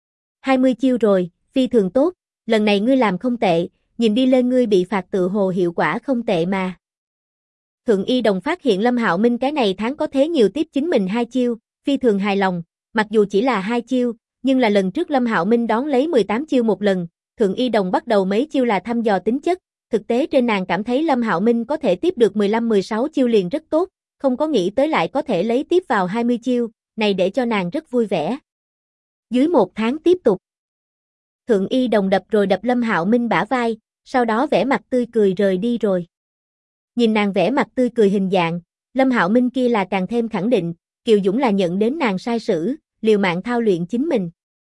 20 chiêu rồi, phi thường tốt, lần này ngươi làm không tệ, nhìn đi lên ngươi bị phạt tự hồ hiệu quả không tệ mà. Thượng Y Đồng phát hiện Lâm Hạo Minh cái này tháng có thế nhiều tiếp chính mình 2 chiêu, phi thường hài lòng, mặc dù chỉ là 2 chiêu, nhưng là lần trước Lâm Hạo Minh đón lấy 18 chiêu một lần, Thượng Y Đồng bắt đầu mấy chiêu là thăm dò tính chất, thực tế trên nàng cảm thấy Lâm Hạo Minh có thể tiếp được 15-16 chiêu liền rất tốt, không có nghĩ tới lại có thể lấy tiếp vào 20 chiêu, này để cho nàng rất vui vẻ. Dưới 1 tháng tiếp tục. Thượng Y Đồng đập rồi đập Lâm Hạo Minh bả vai, sau đó vẻ mặt tươi cười rời đi rồi. Nhìn nàng vẻ mặt tươi cười hình dạng, Lâm Hạo Minh kia là càng thêm khẳng định, Kiều Dũng là nhận đến nàng sai sử, liều mạng thao luyện chính mình.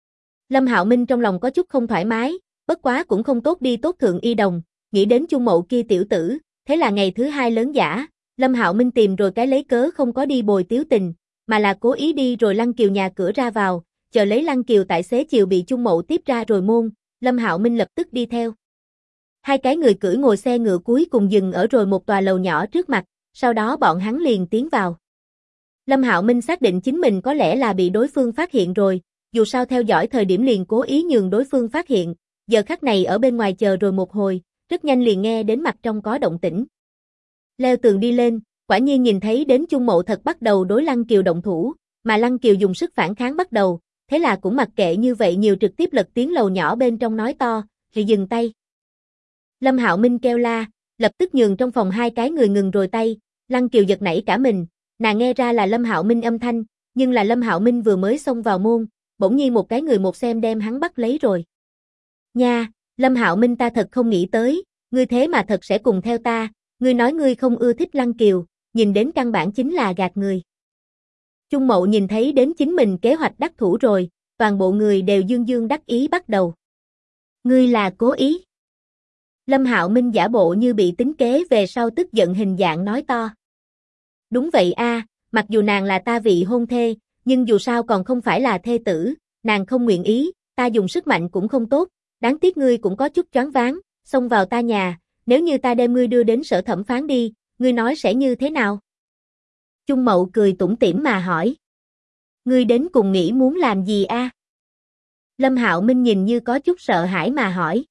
Lâm Hạo Minh trong lòng có chút không thoải mái, bất quá cũng không tốt đi tốt Thượng Y Đồng, nghĩ đến Trung Mậu kia tiểu tử, thế là ngày thứ 2 lớn giả, Lâm Hạo Minh tìm rồi cái lấy cớ không có đi bồi Tiếu Tình, mà là cố ý đi rồi Lăng Kiều nhà cửa ra vào, chờ lấy Lăng Kiều tại xế chiều bị Trung Mậu tiếp ra rồi môn, Lâm Hạo Minh lập tức đi theo. Hai cái người cưỡi ngồi xe ngựa cuối cùng dừng ở rồi một tòa lầu nhỏ trước mặt, sau đó bọn hắn liền tiến vào. Lâm Hạo Minh xác định chính mình có lẽ là bị đối phương phát hiện rồi, dù sao theo dõi thời điểm liền cố ý nhường đối phương phát hiện, giờ khắc này ở bên ngoài chờ rồi một hồi, rất nhanh liền nghe đến mặt trong có động tĩnh. Leo tường đi lên, quả nhiên nhìn thấy đến Trung Mậu thật bắt đầu đối Lăng Kiều động thủ, mà Lăng Kiều dùng sức phản kháng bắt đầu, thế là cũng mặc kệ như vậy nhiều trực tiếp lật tiếng lầu nhỏ bên trong nói to, thì dừng tay. Lâm Hạo Minh kêu la, lập tức nhường trong phòng hai cái người ngừng rồi tay, Lăng Kiều giật nảy cả mình, nàng nghe ra là Lâm Hạo Minh âm thanh, nhưng là Lâm Hạo Minh vừa mới xông vào môn, bỗng nhiên một cái người một xem đem hắn bắt lấy rồi. Nha, Lâm Hạo Minh ta thật không nghĩ tới, ngươi thế mà thật sẽ cùng theo ta, ngươi nói ngươi không ưa thích Lăng Kiều, nhìn đến căn bản chính là gạt người. Trung Mậu nhìn thấy đến chính mình kế hoạch đắc thủ rồi, toàn bộ người đều dương dương đắc ý bắt đầu. Ngươi là cố ý. Lâm Hạo Minh giả bộ như bị tính kế về sau tức giận hình dạng nói to. Đúng vậy a, mặc dù nàng là ta vị hôn thê, nhưng dù sao còn không phải là thê tử, nàng không nguyện ý, ta dùng sức mạnh cũng không tốt, đáng tiếc ngươi cũng có chút choáng váng, xông vào ta nhà, nếu như ta đem ngươi đưa đến sở thẩm phán đi, ngươi nói sẽ như thế nào? Trung Mậu cười tủm tỉm mà hỏi. Ngươi đến cùng nghĩ muốn làm gì a? Lâm Hạo Minh nhìn như có chút sợ hãi mà hỏi.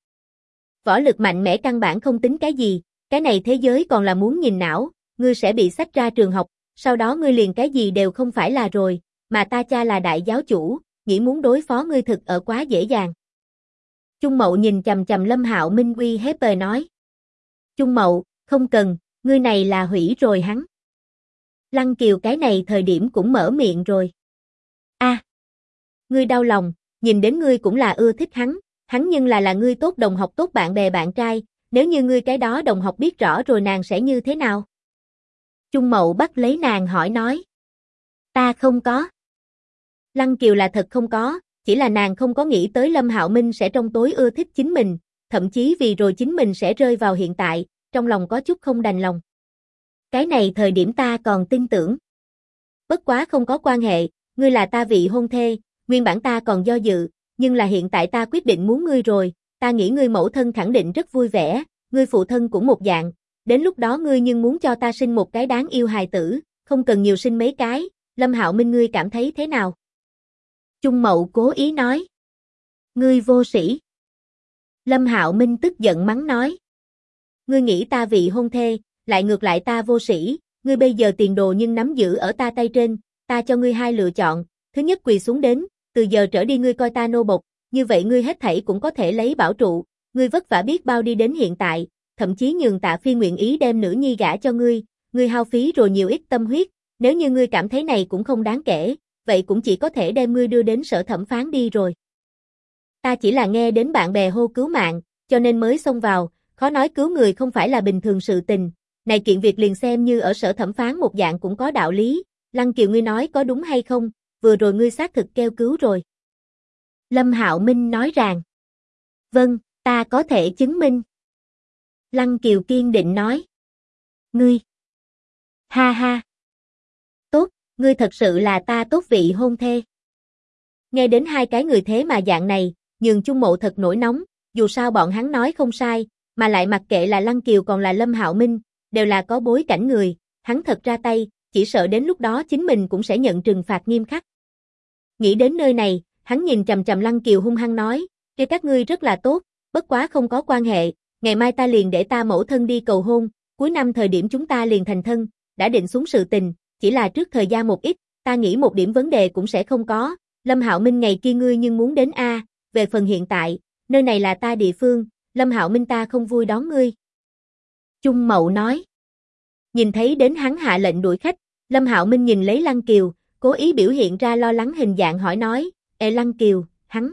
Võ lực mạnh mẽ căn bản không tính cái gì, cái này thế giới còn là muốn nhìn não, ngươi sẽ bị xách ra trường học, sau đó ngươi liền cái gì đều không phải là rồi, mà ta cha là đại giáo chủ, nghĩ muốn đối phó ngươi thực ở quá dễ dàng. Trung Mậu nhìn chằm chằm Lâm Hạo Minh uy hiếp nói. Trung Mậu, không cần, Ngươi này là hủy rồi hắn. Lăng Kiều cái này thời điểm cũng mở miệng rồi. A, ngươi đau lòng, nhìn đến ngươi cũng là ưa thích hắn nhưng là ngươi tốt đồng học tốt bạn bè bạn trai, nếu như ngươi cái đó đồng học biết rõ rồi nàng sẽ như thế nào? Chung Mậu bắt lấy nàng hỏi nói. Ta không có. Lăng Kiều là thật không có, chỉ là nàng không có nghĩ tới Lâm Hạo Minh sẽ trong tối ưa thích chính mình, thậm chí vì rồi chính mình sẽ rơi vào hiện tại, trong lòng có chút không đành lòng. Cái này thời điểm ta còn tin tưởng. Bất quá không có quan hệ, ngươi là ta vị hôn thê, nguyên bản ta còn do dự, nhưng là hiện tại ta quyết định muốn ngươi rồi, ta nghĩ ngươi mẫu thân khẳng định rất vui vẻ, ngươi phụ thân cũng một dạng, đến lúc đó ngươi nhưng muốn cho ta sinh một cái đáng yêu hài tử, không cần nhiều sinh mấy cái, Lâm Hạo Minh ngươi cảm thấy thế nào? Chung Mậu cố ý nói. Ngươi vô sĩ. Lâm Hạo Minh tức giận mắng nói. Ngươi nghĩ ta vị hôn thê, lại ngược lại ta vô sĩ, ngươi bây giờ tiền đồ nhưng nắm giữ ở ta tay trên, ta cho ngươi hai lựa chọn, thứ nhất quỳ xuống đến, từ giờ trở đi ngươi coi ta nô bộc, như vậy ngươi hết thảy cũng có thể lấy bảo trụ, ngươi vất vả biết bao đi đến hiện tại, thậm chí nhường Tạ Phi nguyện ý đem nữ nhi gả cho ngươi hao phí rồi nhiều ít tâm huyết, nếu như ngươi cảm thấy này cũng không đáng kể, vậy cũng chỉ có thể đem ngươi đưa đến sở thẩm phán đi rồi. Ta chỉ là nghe đến bạn bè hô cứu mạng, cho nên mới xông vào, khó nói cứu người không phải là bình thường sự tình, này kiện việc liền xem như ở sở thẩm phán một dạng cũng có đạo lý, Lăng Kiều ngươi nói có đúng hay không, vừa rồi ngươi xác thực kêu cứu rồi. Lâm Hạo Minh nói rằng, vâng, ta có thể chứng minh. Lăng Kiều kiên định nói, ngươi, ha ha, tốt, ngươi thật sự là ta tốt vị hôn thê. Nghe đến hai cái người thế mà dạng này, nhường Chung Mậu thật nổi nóng, dù sao bọn hắn nói không sai, mà lại mặc kệ là Lăng Kiều còn là Lâm Hạo Minh, đều là có bối cảnh người, hắn thật ra tay, chỉ sợ đến lúc đó chính mình cũng sẽ nhận trừng phạt nghiêm khắc. Nghĩ đến nơi này, hắn nhìn chằm chằm Lăng Kiều hung hăng nói, kia các ngươi rất là tốt, bất quá không có quan hệ, ngày mai ta liền để ta mẫu thân đi cầu hôn, cuối năm thời điểm chúng ta liền thành thân, đã định xuống sự tình, chỉ là trước thời gian một ít, ta nghĩ một điểm vấn đề cũng sẽ không có, Lâm Hạo Minh ngày kia ngươi nhưng muốn đến a, về phần hiện tại, nơi này là ta địa phương, Lâm Hạo Minh ta không vui đón ngươi. Chung Mậu nói. Nhìn thấy đến hắn hạ lệnh đuổi khách, Lâm Hạo Minh nhìn lấy Lăng Kiều, cố ý biểu hiện ra lo lắng hình dạng hỏi nói, Ê Lăng Kiều, hắn.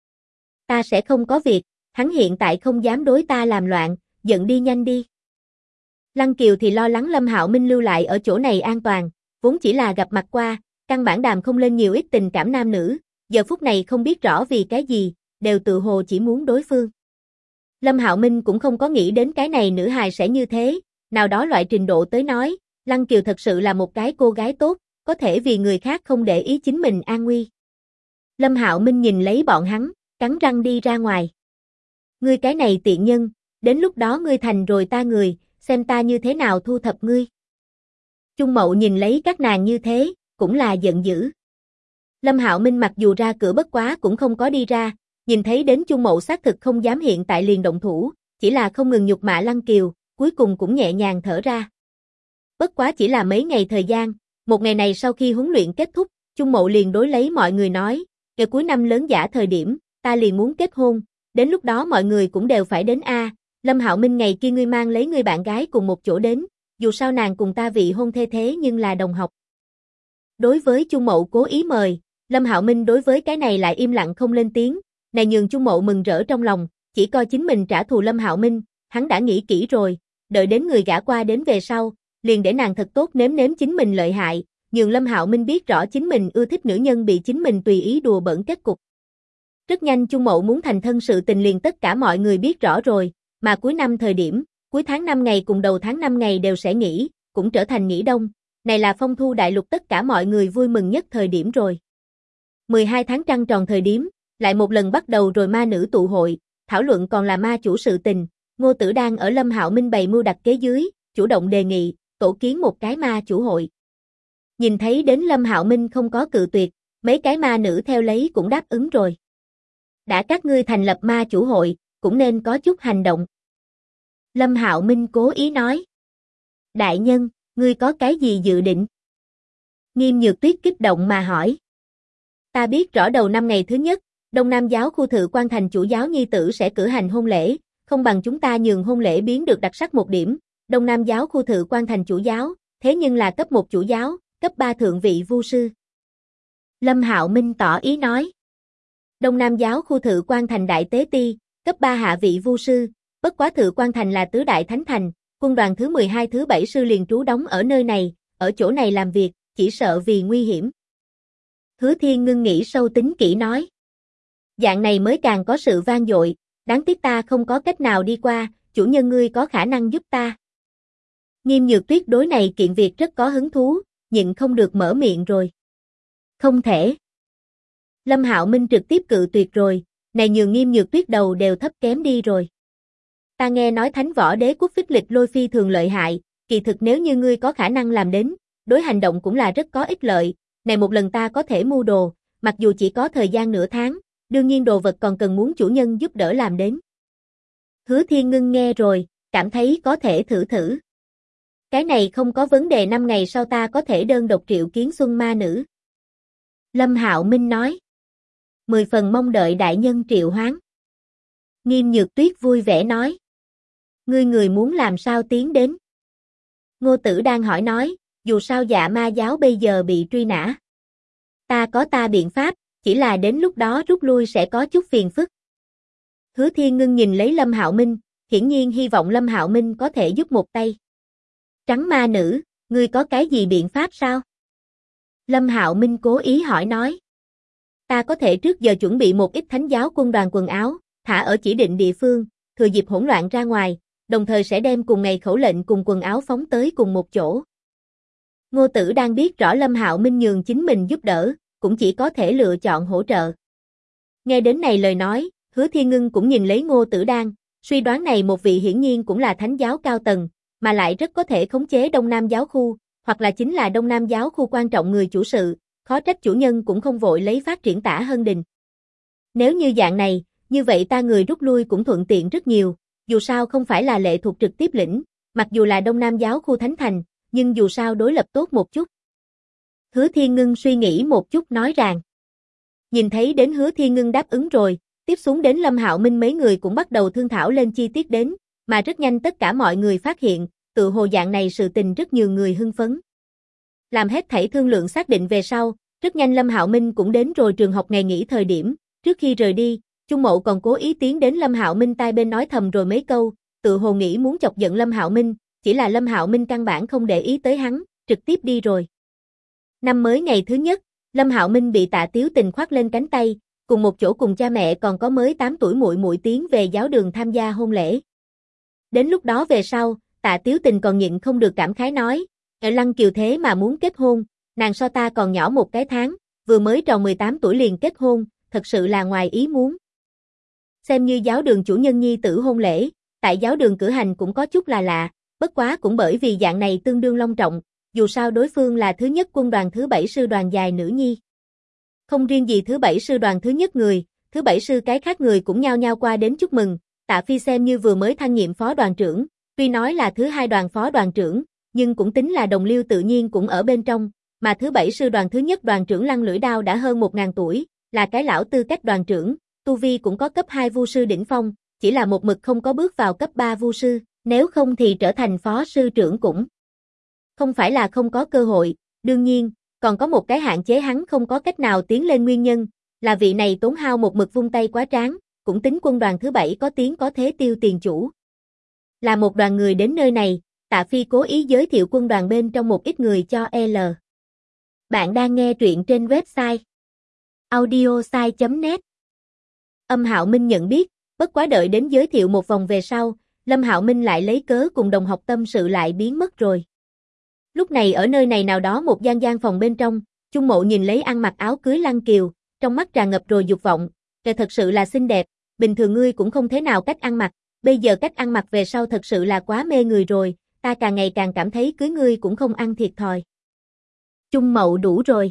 Ta sẽ không có việc, hắn hiện tại không dám đối ta làm loạn, giận đi nhanh đi. Lăng Kiều thì lo lắng Lâm Hạo Minh lưu lại ở chỗ này an toàn, vốn chỉ là gặp mặt qua, căn bản đàm không lên nhiều ít tình cảm nam nữ, giờ phút này không biết rõ vì cái gì, đều tự hồ chỉ muốn đối phương. Lâm Hạo Minh cũng không có nghĩ đến cái này nữ hài sẽ như thế, nào đó loại trình độ tới nói, Lăng Kiều thật sự là một cái cô gái tốt, có thể vì người khác không để ý chính mình an nguy. Lâm Hạo Minh nhìn lấy bọn hắn, cắn răng đi ra ngoài. Ngươi cái này tiện nhân, đến lúc đó ngươi thành rồi ta người, xem ta như thế nào thu thập ngươi. Chung Mậu nhìn lấy các nàng như thế, cũng là giận dữ. Lâm Hạo Minh mặc dù ra cửa bất quá cũng không có đi ra, nhìn thấy đến Chung Mậu xác thực không dám hiện tại liền động thủ, chỉ là không ngừng nhục mạ Lăng Kiều, cuối cùng cũng nhẹ nhàng thở ra. Bất quá chỉ là mấy ngày thời gian, một ngày này sau khi huấn luyện kết thúc, Chung Mậu liền đối lấy mọi người nói, ngày cuối năm lớn giả thời điểm, ta liền muốn kết hôn, đến lúc đó mọi người cũng đều phải đến a. Lâm Hạo Minh ngày kia ngươi mang lấy ngươi bạn gái cùng một chỗ đến, dù sao nàng cùng ta vị hôn thê thế nhưng là đồng học. Đối với Chung Mậu cố ý mời, Lâm Hạo Minh đối với cái này lại im lặng không lên tiếng, này nhường Chung Mậu mừng rỡ trong lòng, chỉ coi chính mình trả thù Lâm Hạo Minh, hắn đã nghĩ kỹ rồi, đợi đến người gả qua đến về sau, liền để nàng thật tốt nếm nếm chính mình lợi hại, nhường Lâm Hạo Minh biết rõ chính mình ưa thích nữ nhân bị chính mình tùy ý đùa bỡn kết cục. Rất nhanh Chung Mậu muốn thành thân sự tình liền tất cả mọi người biết rõ rồi, mà cuối năm thời điểm, cuối tháng 5 ngày cùng đầu tháng 5 ngày đều sẽ nghỉ, cũng trở thành nghỉ đông, này là phong thu đại lục tất cả mọi người vui mừng nhất thời điểm rồi. 12 tháng trăng tròn thời điểm, lại một lần bắt đầu rồi ma nữ tụ hội, thảo luận còn là ma chủ sự tình, Ngô Tử đang ở Lâm Hạo Minh bày mưu đặt kế dưới, chủ động đề nghị, tổ kiến một cái ma chủ hội. Nhìn thấy đến Lâm Hạo Minh không có cự tuyệt, mấy cái ma nữ theo lấy cũng đáp ứng rồi. Đã các ngươi thành lập ma chủ hội, cũng nên có chút hành động. Lâm Hạo Minh cố ý nói. Đại nhân, ngươi có cái gì dự định? Nghiêm Nhược Tuyết kích động mà hỏi. Ta biết rõ đầu năm ngày thứ nhất, Đông Nam giáo khu Thự Quan thành chủ giáo nhi tử sẽ cử hành hôn lễ, không bằng chúng ta nhường hôn lễ biến được đặc sắc một điểm, Đông Nam giáo khu Thự Quan Thành chủ giáo, thế nhưng là cấp 1 chủ giáo, cấp 3 thượng vị vu sư. Lâm Hạo Minh tỏ ý nói. Đông Nam giáo khu Thự Quan Thành đại tế ti, cấp 3 hạ vị vu sư, bất quá Thự Quan Thành là tứ đại thánh thành, quân đoàn thứ 12 thứ 7 sư liền trú đóng ở nơi này, ở chỗ này làm việc, chỉ sợ vì nguy hiểm. Hứa Thiên Ngưng nghĩ sâu tính kỹ nói. Dạng này mới càng có sự vang dội, đáng tiếc ta không có cách nào đi qua, chủ nhân ngươi có khả năng giúp ta. Nghiêm Nhược Tuyết đối này kiện việc rất có hứng thú, nhịn không được mở miệng rồi. Không thể. Lâm Hạo Minh trực tiếp cự tuyệt rồi, này nhường Nghiêm Nhược Tuyết đầu đều thấp kém đi rồi. Ta nghe nói Thánh Võ Đế quốc phích lịch lôi phi thường lợi hại, kỳ thực nếu như ngươi có khả năng làm đến, đối hành động cũng là rất có ích lợi, này một lần ta có thể mua đồ, mặc dù chỉ có thời gian nửa tháng, đương nhiên đồ vật còn cần muốn chủ nhân giúp đỡ làm đến. Hứa Thiên Ngưng nghe rồi, cảm thấy có thể thử thử. Cái này không có vấn đề, 5 ngày sau ta có thể đơn độc triệu kiến Xuân Ma Nữ. Lâm Hạo Minh nói. 10 phần mong đợi đại nhân triệu hoán. Nghiêm Nhược Tuyết vui vẻ nói. Người muốn làm sao tiến đến? Ngô Tử đang hỏi nói, dù sao Dạ Ma giáo bây giờ bị truy nã. Ta có ta biện pháp, chỉ là đến lúc đó rút lui sẽ có chút phiền phức. Hứa Thiên Ngưng nhìn lấy Lâm Hạo Minh, hiển nhiên hy vọng Lâm Hạo Minh có thể giúp một tay. Trắng Ma Nữ, ngươi có cái gì biện pháp sao? Lâm Hạo Minh cố ý hỏi nói. Ta có thể trước giờ chuẩn bị một ít thánh giáo quân đoàn quần áo, thả ở chỉ định địa phương, thừa dịp hỗn loạn ra ngoài, đồng thời sẽ đem cùng ngày khẩu lệnh cùng quần áo phóng tới cùng một chỗ. Ngô Tử đang biết rõ Lâm Hạo Minh nhường chính mình giúp đỡ, cũng chỉ có thể lựa chọn hỗ trợ. Nghe đến này lời nói, Hứa Thiên Ngưng cũng nhìn lấy Ngô Tử Đang, suy đoán này một vị hiển nhiên cũng là thánh giáo cao tầng, mà lại rất có thể khống chế Đông Nam giáo khu, hoặc là chính là Đông Nam giáo khu quan trọng người chủ sự, khó trách chủ nhân cũng không vội lấy phát triển Tả Hân Đình. Nếu như dạng này, như vậy ta người rút lui cũng thuận tiện rất nhiều, dù sao không phải là lệ thuộc trực tiếp lĩnh, mặc dù là Đông Nam giáo khu thánh thành, nhưng dù sao đối lập tốt một chút. Hứa Thiên Ngưng suy nghĩ một chút nói rằng. Nhìn thấy đến Hứa Thiên Ngưng đáp ứng rồi, tiếp xuống đến Lâm Hạo Minh mấy người cũng bắt đầu thương thảo lên chi tiết đến, mà rất nhanh tất cả mọi người phát hiện, tự hồ dạng này sự tình rất nhiều người hưng phấn. Làm hết thảy thương lượng xác định về sau, rất nhanh Lâm Hạo Minh cũng đến rồi trường học ngày nghỉ thời điểm, trước khi rời đi, Chung Mậu còn cố ý tiến đến Lâm Hạo Minh tai bên nói thầm rồi mấy câu, tự hồ nghĩ muốn chọc giận Lâm Hạo Minh, chỉ là Lâm Hạo Minh căn bản không để ý tới hắn, trực tiếp đi rồi. Năm mới ngày thứ nhất, Lâm Hạo Minh bị Tạ Tiếu Tình khoác lên cánh tay, cùng một chỗ cùng cha mẹ còn có mới 8 tuổi muội muội tiến về giáo đường tham gia hôn lễ. Đến lúc đó về sau, Tạ Tiếu Tình còn nhịn không được cảm khái nói, ở Lăng Kiều thế mà muốn kết hôn, nàng so ta còn nhỏ một cái tháng, vừa mới tròn 18 tuổi liền kết hôn, thật sự là ngoài ý muốn. Xem như giáo đường chủ nhân nhi tử hôn lễ, tại giáo đường cử hành cũng có chút là lạ, bất quá cũng bởi vì dạng này tương đương long trọng, dù sao đối phương là thứ nhất quân đoàn thứ 7 sư đoàn dài nữ nhi. Không riêng gì thứ 7 sư đoàn thứ nhất người, thứ 7 sư cái khác người cũng nhao nhao qua đến chúc mừng, Tạ Phi xem như vừa mới thăng nhiệm phó đoàn trưởng, tuy nói là thứ 2 đoàn phó đoàn trưởng, nhưng cũng tính là đồng liêu tự nhiên cũng ở bên trong, mà thứ 7 sư đoàn thứ nhất đoàn trưởng Lăng Lưỡi Đao đã hơn 1000 tuổi, là cái lão tư cách đoàn trưởng, tu vi cũng có cấp 2 vu sư đỉnh phong, chỉ là một mực không có bước vào cấp 3 vu sư, nếu không thì trở thành phó sư trưởng cũng không phải là không có cơ hội, đương nhiên, còn có một cái hạn chế hắn không có cách nào tiến lên nguyên nhân, là vị này tốn hao một mực vung tay quá tráng, cũng tính quân đoàn thứ 7 có tiếng có thế tiêu tiền chủ. Là một đoàn người đến nơi này, Tạ Phi cố ý giới thiệu quân đoàn bên trong một ít người cho L. Bạn đang nghe truyện trên website audiosai.net. Âm Hạo Minh nhận biết, bất quá đợi đến giới thiệu một vòng về sau, Lâm Hạo Minh lại lấy cớ cùng đồng học tâm sự lại biến mất rồi. Lúc này ở nơi này nào đó một gian phòng bên trong, Chung Mộ nhìn lấy ăn mặc áo cưới Lăng Kiều, trong mắt tràn ngập rồi dục vọng, thật sự là xinh đẹp, bình thường ngươi cũng không thế nào cách ăn mặc, bây giờ cách ăn mặc về sau thật sự là quá mê người rồi, ta càng ngày càng cảm thấy cưới ngươi cũng không ăn thiệt thòi. Chung Mậu đủ rồi.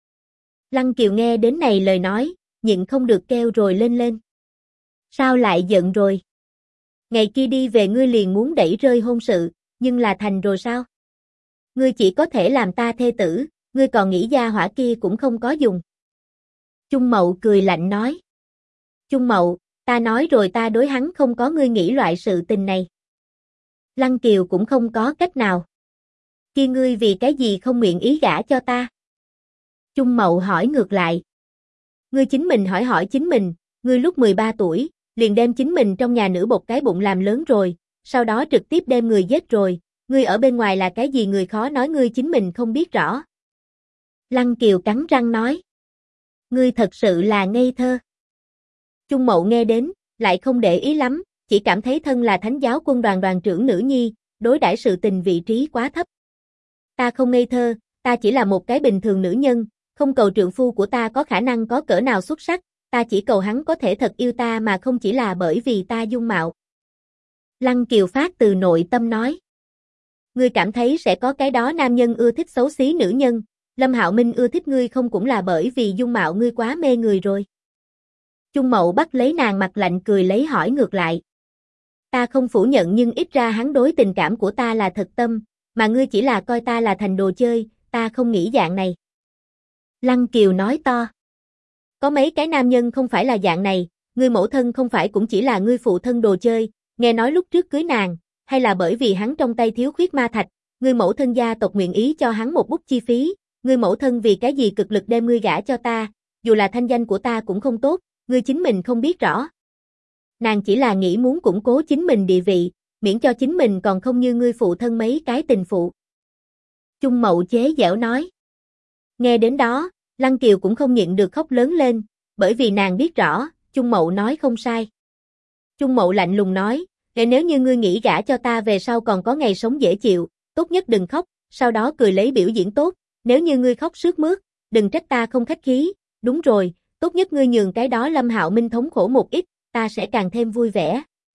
Lăng Kiều nghe đến này lời nói, nhịn không được kêu rồi lên lên. Sao lại giận rồi? Ngày kia đi về ngươi liền muốn đẩy rơi hôn sự, nhưng là thành rồi sao? Ngươi chỉ có thể làm ta thê tử, ngươi còn nghĩ gia hỏa kia cũng không có dùng. Chung Mậu cười lạnh nói. Chung Mậu, ta nói rồi ta đối hắn không có ngươi nghĩ loại sự tình này. Lăng Kiều cũng không có cách nào. Kia ngươi vì cái gì không nguyện ý gả cho ta? Chung Mậu hỏi ngược lại. Ngươi chính mình hỏi hỏi chính mình, ngươi lúc 13 tuổi, liền đem chính mình trong nhà nữ bột cái bụng làm lớn rồi, sau đó trực tiếp đem người giết rồi, ngươi ở bên ngoài là cái gì người khó nói ngươi chính mình không biết rõ. Lăng Kiều cắn răng nói. Ngươi thật sự là ngây thơ. Chung Mậu nghe đến, lại không để ý lắm, chỉ cảm thấy thân là Thánh giáo quân đoàn đoàn trưởng nữ nhi, đối đãi sự tình vị trí quá thấp. Ta không ngây thơ, ta chỉ là một cái bình thường nữ nhân, không cầu trượng phu của ta có khả năng có cỡ nào xuất sắc, ta chỉ cầu hắn có thể thật yêu ta mà không chỉ là bởi vì ta dung mạo. Lăng Kiều phát từ nội tâm nói. Ngươi cảm thấy sẽ có cái đó nam nhân ưa thích xấu xí nữ nhân, Lâm Hạo Minh ưa thích ngươi không cũng là bởi vì dung mạo ngươi quá mê người rồi. Chung Mậu bắt lấy nàng mặt lạnh cười lấy hỏi ngược lại. Ta không phủ nhận nhưng ít ra hắn đối tình cảm của ta là thật tâm, mà ngươi chỉ là coi ta là thành đồ chơi, ta không nghĩ dạng này. Lăng Kiều nói to. Có mấy cái nam nhân không phải là dạng này, ngươi mẫu thân không phải cũng chỉ là ngươi phụ thân đồ chơi, nghe nói lúc trước cưới nàng, hay là bởi vì hắn trong tay thiếu khuyết ma thạch, ngươi mẫu thân gia tộc nguyện ý cho hắn một bút chi phí, ngươi mẫu thân vì cái gì cực lực đem ngươi gả cho ta, dù là thanh danh của ta cũng không tốt, ngươi chính mình không biết rõ. Nàng chỉ là nghĩ muốn củng cố chính mình địa vị, miễn cho chính mình còn không như ngươi phụ thân mấy cái tình phụ. Chung Mậu chế giễu nói. Nghe đến đó, Lăng Kiều cũng không nhịn được khóc lớn lên, bởi vì nàng biết rõ, Chung Mậu nói không sai. Chung Mậu lạnh lùng nói, nếu như ngươi nghĩ gả cho ta về sau còn có ngày sống dễ chịu, tốt nhất đừng khóc, sau đó cười lấy biểu diễn tốt, nếu như ngươi khóc sướt mướt, đừng trách ta không khách khí, đúng rồi, tốt nhất ngươi nhường cái đó Lâm Hạo Minh thống khổ một ít, ta sẽ càng thêm vui vẻ.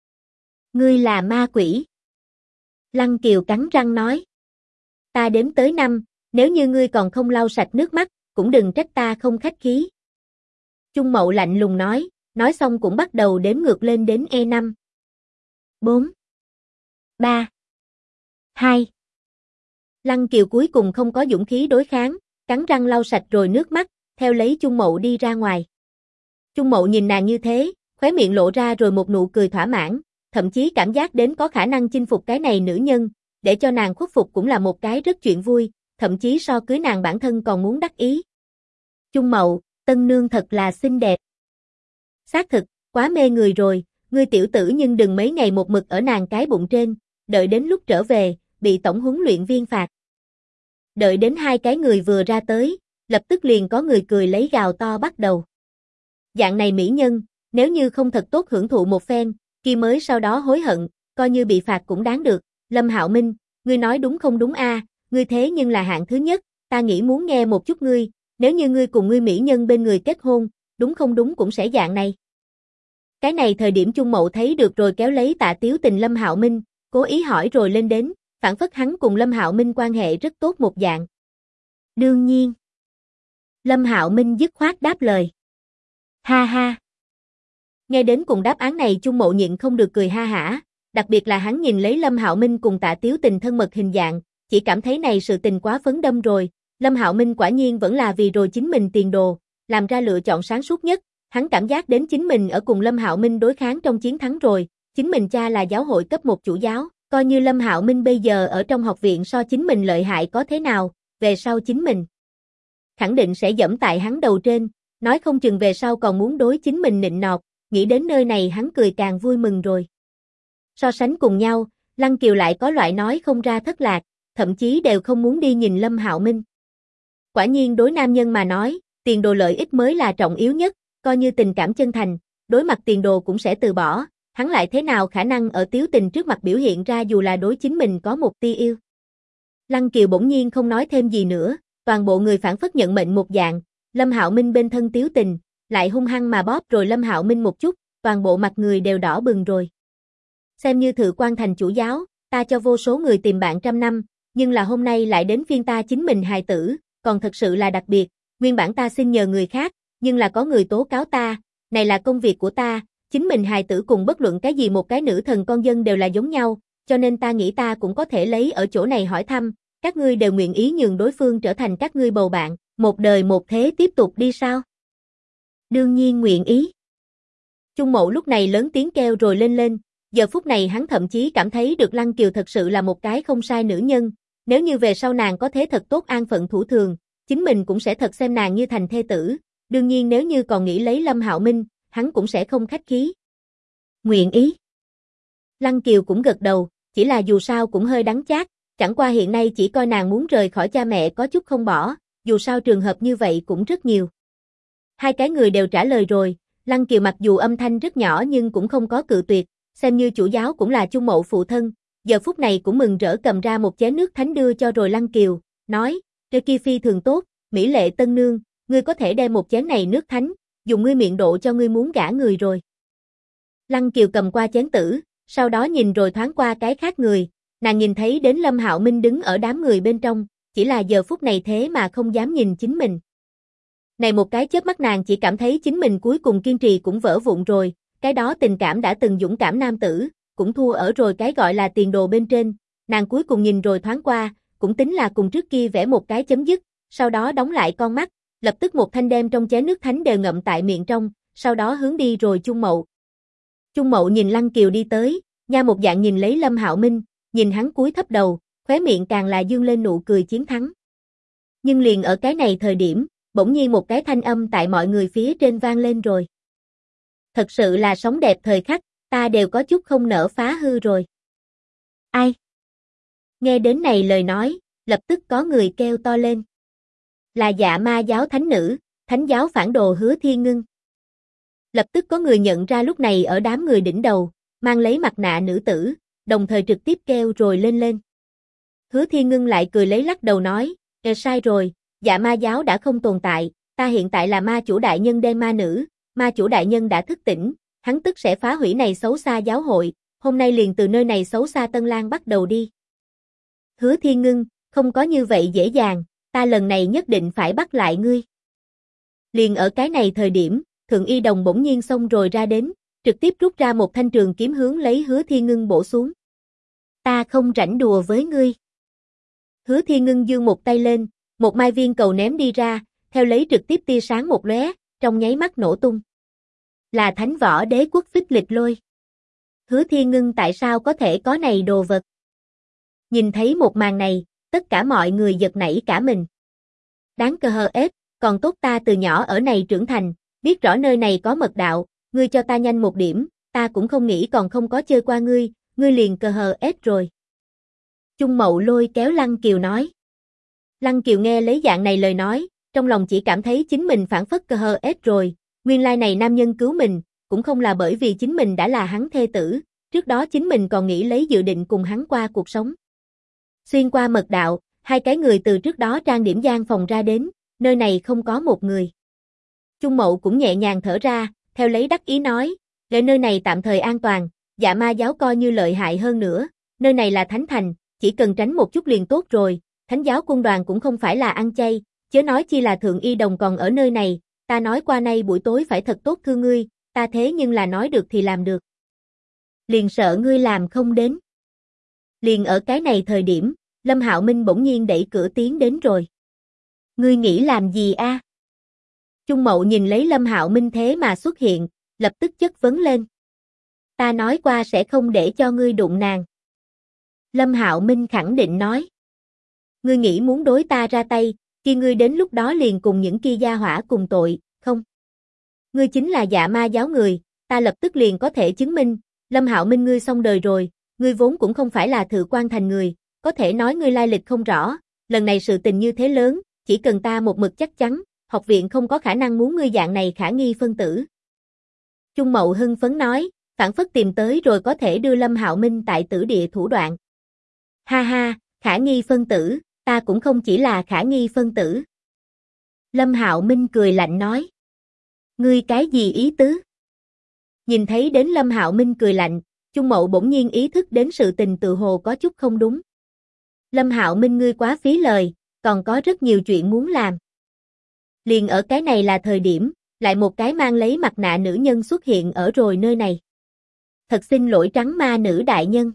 Ngươi là ma quỷ. Lăng Kiều cắn răng nói. Ta đếm tới 5, nếu như ngươi còn không lau sạch nước mắt, cũng đừng trách ta không khách khí. Chung Mậu lạnh lùng nói xong cũng bắt đầu đếm ngược lên đến E5. 4, 3, 2. Lăng Kiều cuối cùng không có dũng khí đối kháng, cắn răng lau sạch rồi nước mắt, theo lấy Chung Mậu đi ra ngoài. Chung Mậu nhìn nàng như thế, khóe miệng lộ ra rồi một nụ cười thỏa mãn, thậm chí cảm giác đến có khả năng chinh phục cái này nữ nhân, để cho nàng khuất phục cũng là một cái rất chuyện vui, thậm chí so cưới nàng bản thân còn muốn đắc ý. Chung Mậu, tân nương thật là xinh đẹp. Xác thực, quá mê người rồi, ngươi tiểu tử nhưng đừng mấy ngày một mực ở nàng cái bụng trên, đợi đến lúc trở về, bị tổng huấn luyện viên phạt. Đợi đến hai cái người vừa ra tới, lập tức liền có người cười lấy gào to bắt đầu. Dạng này mỹ nhân, nếu như không thật tốt hưởng thụ một phen, kia mới sau đó hối hận, coi như bị phạt cũng đáng được. Lâm Hạo Minh, ngươi nói đúng không đúng a? Ngươi thế nhưng là hạng thứ nhất, ta nghĩ muốn nghe một chút ngươi, nếu như ngươi cùng ngươi mỹ nhân bên người kết hôn, đúng không đúng cũng sẽ dạng này. Cái này thời điểm Chung Mậu thấy được rồi kéo lấy Tạ Tiếu Tình Lâm Hạo Minh, cố ý hỏi rồi lên đến, phản phất hắn cùng Lâm Hạo Minh quan hệ rất tốt một dạng. Đương nhiên. Lâm Hạo Minh dứt khoát đáp lời. Ha ha. Nghe đến cùng đáp án này Chung Mậu nhịn không được cười ha hả, đặc biệt là hắn nhìn lấy Lâm Hạo Minh cùng Tạ Tiếu Tình thân mật hình dạng, chỉ cảm thấy này sự tình quá phấn đâm rồi, Lâm Hạo Minh quả nhiên vẫn là vì rồi chính mình tiền đồ, làm ra lựa chọn sáng suốt nhất, hắn cảm giác đến chính mình ở cùng Lâm Hạo Minh đối kháng trong chiến thắng rồi, chính mình cha là giáo hội cấp 1 chủ giáo, coi như Lâm Hạo Minh bây giờ ở trong học viện so chính mình lợi hại có thế nào, về sau chính mình khẳng định sẽ dẫm tại hắn đầu trên, nói không chừng về sau còn muốn đối chính mình nịnh nọt, nghĩ đến nơi này hắn cười càng vui mừng rồi. So sánh cùng nhau, Lăng Kiều lại có loại nói không ra thất lạc, thậm chí đều không muốn đi nhìn Lâm Hạo Minh. Quả nhiên đối nam nhân mà nói, tiền đồ lợi ích mới là trọng yếu nhất, coi như tình cảm chân thành, đối mặt tiền đồ cũng sẽ từ bỏ, hắn lại thế nào khả năng ở Tiếu Tình trước mặt biểu hiện ra dù là đối chính mình có một tia yêu. Lăng Kiều bỗng nhiên không nói thêm gì nữa, toàn bộ người phản phất nhận mệnh một dạng, Lâm Hạo Minh bên thân Tiếu Tình, lại hung hăng mà bóp rồi Lâm Hạo Minh một chút, toàn bộ mặt người đều đỏ bừng rồi. Xem như Thự Quan thành chủ giáo, ta cho vô số người tìm bạn trăm năm, nhưng là hôm nay lại đến phiên ta chính mình hài tử, còn thật sự là đặc biệt, nguyên bản ta xin nhờ người khác, nhưng là có người tố cáo ta, này là công việc của ta, chính mình hài tử cùng bất luận cái gì một cái nữ thần con dân đều là giống nhau, cho nên ta nghĩ ta cũng có thể lấy ở chỗ này hỏi thăm, các ngươi đều nguyện ý nhường đối phương trở thành các ngươi bầu bạn, một đời một thế tiếp tục đi sao? Đương nhiên nguyện ý. Chung Mậu lúc này lớn tiếng kêu rồi lên, Giờ phút này hắn thậm chí cảm thấy được Lăng Kiều thật sự là một cái không sai nữ nhân, nếu như về sau nàng có thế thật tốt an phận thủ thường, chính mình cũng sẽ thật xem nàng như thành thê tử, đương nhiên nếu như còn nghĩ lấy Lâm Hạo Minh, hắn cũng sẽ không khách khí. Nguyện ý. Lăng Kiều cũng gật đầu, chỉ là dù sao cũng hơi đắng chát, chẳng qua hiện nay chỉ coi nàng muốn rời khỏi cha mẹ có chút không bỏ, dù sao trường hợp như vậy cũng rất nhiều. Hai cái người đều trả lời rồi, Lăng Kiều mặc dù âm thanh rất nhỏ nhưng cũng không có cự tuyệt, xem như chủ giáo cũng là Chung Mậu phụ thân, giờ phút này cũng mừng rỡ cầm ra một chén nước thánh đưa cho rồi Lăng Kiều, nói, "Trê kia phi thường tốt, mỹ lệ tân nương, ngươi có thể đem một chén này nước thánh, dùng ngươi miệng độ cho ngươi muốn gả người rồi." Lăng Kiều cầm qua chén tử, sau đó nhìn rồi thoáng qua cái khác người, nàng nhìn thấy đến Lâm Hạo Minh đứng ở đám người bên trong, chỉ là giờ phút này thế mà không dám nhìn chính mình. Này một cái chớp mắt nàng chỉ cảm thấy chính mình cuối cùng kiên trì cũng vỡ vụn rồi, cái đó tình cảm đã từng dũng cảm nam tử, cũng thua ở rồi cái gọi là tiền đồ bên trên, nàng cuối cùng nhìn rồi thoáng qua, cũng tính là cùng trước kia vẽ một cái chấm dứt, sau đó đóng lại con mắt, lập tức một thanh đem trong chén nước thánh đều ngậm tại miệng trong, sau đó hướng đi rồi Chung Mậu. Chung Mậu nhìn Lăng Kiều đi tới, nha một dạng nhìn lấy Lâm Hạo Minh, nhìn hắn cúi thấp đầu, khóe miệng càng là dương lên nụ cười chiến thắng. Nhưng liền ở cái này thời điểm, bỗng nhiên một cái thanh âm tại mọi người phía trên vang lên rồi. Thật sự là sống đẹp thời khắc, ta đều có chút không nỡ phá hư rồi. Ai? Nghe đến này lời nói, lập tức có người kêu to lên. Là Dạ Ma giáo thánh nữ, thánh giáo phản đồ Hứa Thiên Ngưng. Lập tức có người nhận ra lúc này ở đám người đỉnh đầu, mang lấy mặt nạ nữ tử, đồng thời trực tiếp kêu rồi lên lên. Hứa Thiên Ngưng lại cười lấy lắc đầu nói, sai rồi, Dạ Ma giáo đã không tồn tại, ta hiện tại là ma chủ đại nhân đen ma nữ, ma chủ đại nhân đã thức tỉnh, hắn tức sẽ phá hủy này xấu xa giáo hội, hôm nay liền từ nơi này xấu xa Tân Lang bắt đầu đi. Hứa Thiên Ngưng, không có như vậy dễ dàng, ta lần này nhất định phải bắt lại ngươi. Liền ở cái này thời điểm, Thượng Y Đồng bỗng nhiên xông rồi ra đến, trực tiếp rút ra một thanh trường kiếm hướng lấy Hứa Thiên Ngưng bổ xuống. Ta không rảnh đùa với ngươi. Hứa Thiên Ngưng giương một tay lên, một mai viên cầu ném đi ra, theo lấy trực tiếp tia sáng một lóe, trong nháy mắt nổ tung. Là Thánh Võ Đế Quốc Phích Lịch Lôi. Hứa Thiên Ngưng tại sao có thể có này đồ vật? Nhìn thấy một màn này, tất cả mọi người giật nảy cả mình. Đáng cờ hờ ép, còn tốt ta từ nhỏ ở này trưởng thành, biết rõ nơi này có mật đạo, ngươi cho ta nhanh một điểm, ta cũng không nghĩ còn không có chơi qua ngươi liền cờ hờ ép rồi. Chung Mậu lôi kéo Lăng Kiều nói. Lăng Kiều nghe lấy dạng này lời nói, trong lòng chỉ cảm thấy chính mình phản phất cờ hờ ép rồi, nguyên lai này nam nhân cứu mình, cũng không là bởi vì chính mình đã là hắn thê tử, trước đó chính mình còn nghĩ lấy dự định cùng hắn qua cuộc sống. Xuyên qua mật đạo, hai cái người từ trước đó trang điểm gian phòng ra đến, nơi này không có một người. Chung Mậu cũng nhẹ nhàng thở ra, theo lấy đắc ý nói, để nơi này tạm thời an toàn, Dạ Ma giáo coi như lợi hại hơn nữa, nơi này là thánh thành, chỉ cần tránh một chút liền tốt rồi, thánh giáo quân đoàn cũng không phải là ăn chay, chớ nói chi là Thượng Y Đồng còn ở nơi này, ta nói qua nay buổi tối phải thật tốt thương ngươi, ta thế nhưng là nói được thì làm được. Liền sợ ngươi làm không đến. Liền ở cái này thời điểm, Lâm Hạo Minh bỗng nhiên đẩy cửa tiến đến rồi. Ngươi nghĩ làm gì a? Chung Mậu nhìn lấy Lâm Hạo Minh thế mà xuất hiện, lập tức chất vấn lên. Ta nói qua sẽ không để cho ngươi đụng nàng. Lâm Hạo Minh khẳng định nói. Ngươi nghĩ muốn đối ta ra tay, khi ngươi đến lúc đó liền cùng những kia gia hỏa cùng tội, không? Ngươi chính là Dạ Ma giáo người, ta lập tức liền có thể chứng minh, Lâm Hạo Minh ngươi xong đời rồi, ngươi vốn cũng không phải là Thự Quan Thành người, có thể nói ngươi lai lịch không rõ, lần này sự tình như thế lớn, chỉ cần ta một mực chắc chắn, học viện không có khả năng muốn ngươi dạng này khả nghi phân tử. Chung Mậu hưng phấn nói, phản phất tìm tới rồi có thể đưa Lâm Hạo Minh tại tử địa thủ đoạn. Ha ha, khả nghi phân tử, ta cũng không chỉ là khả nghi phân tử. Lâm Hạo Minh cười lạnh nói. Ngươi cái gì ý tứ? Nhìn thấy đến Lâm Hạo Minh cười lạnh, Chung Mậu bỗng nhiên ý thức đến sự tình tự hồ có chút không đúng. Lâm Hạo Minh ngươi quá phí lời, còn có rất nhiều chuyện muốn làm. Liền ở cái này là thời điểm, lại một cái mang lấy mặt nạ nữ nhân xuất hiện ở rồi nơi này. Thật xin lỗi trắng ma nữ đại nhân.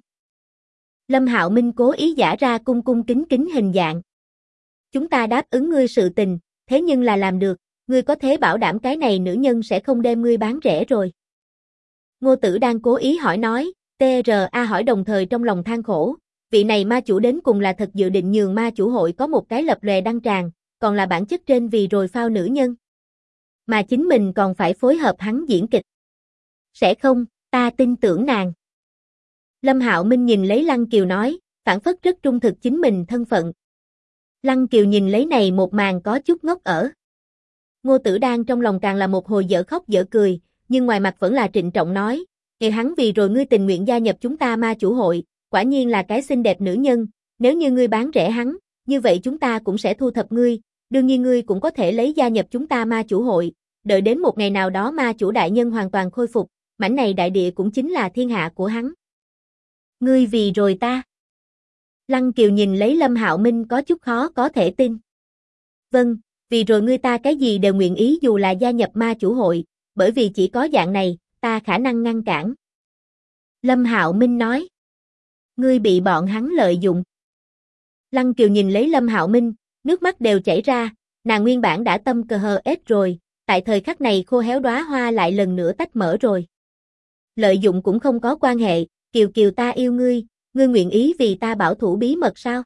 Lâm Hạo Minh cố ý giả ra cung cung kính kính hình dạng. Chúng ta đáp ứng ngươi sự tình, thế nhưng là làm được, ngươi có thể bảo đảm cái này nữ nhân sẽ không đem ngươi bán rẻ rồi. Ngô Tử đang cố ý hỏi nói, TRA hỏi đồng thời trong lòng than khổ, vị này ma chủ đến cùng là thật dự định nhường ma chủ hội có một cái lập lòe đăng tràng, còn là bản chất trên vì rồi phao nữ nhân. Mà chính mình còn phải phối hợp hắn diễn kịch. Sẽ không, ta tin tưởng nàng. Lâm Hạo Minh nhìn lấy Lăng Kiều nói, phản phất rất trung thực chính mình thân phận. Lăng Kiều nhìn lấy này một màn có chút ngốc ở. Ngô Tử Đan trong lòng càng là một hồi dở khóc dở cười, nhưng ngoài mặt vẫn là trịnh trọng nói, "Ngày hắn vì rồi ngươi tình nguyện gia nhập chúng ta ma chủ hội, quả nhiên là cái xinh đẹp nữ nhân, nếu như ngươi bán rẻ hắn, như vậy chúng ta cũng sẽ thu thập ngươi, đương nhiên ngươi cũng có thể lấy gia nhập chúng ta ma chủ hội, đợi đến một ngày nào đó ma chủ đại nhân hoàn toàn khôi phục, mảnh này đại địa cũng chính là thiên hạ của hắn." Ngươi vì rồi ta. Lăng Kiều nhìn lấy Lâm Hạo Minh có chút khó có thể tin. Vâng, vì rồi ngươi ta cái gì đều nguyện ý dù là gia nhập ma chủ hội, bởi vì chỉ có dạng này, ta khả năng ngăn cản. Lâm Hạo Minh nói. Ngươi bị bọn hắn lợi dụng. Lăng Kiều nhìn lấy Lâm Hạo Minh, nước mắt đều chảy ra, nàng nguyên bản đã tâm cờ hờ ết rồi, tại thời khắc này khô héo đóa hoa lại lần nữa tách mở rồi. Lợi dụng cũng không có quan hệ, Kiều Kiều ta yêu ngươi, ngươi nguyện ý vì ta bảo thủ bí mật sao?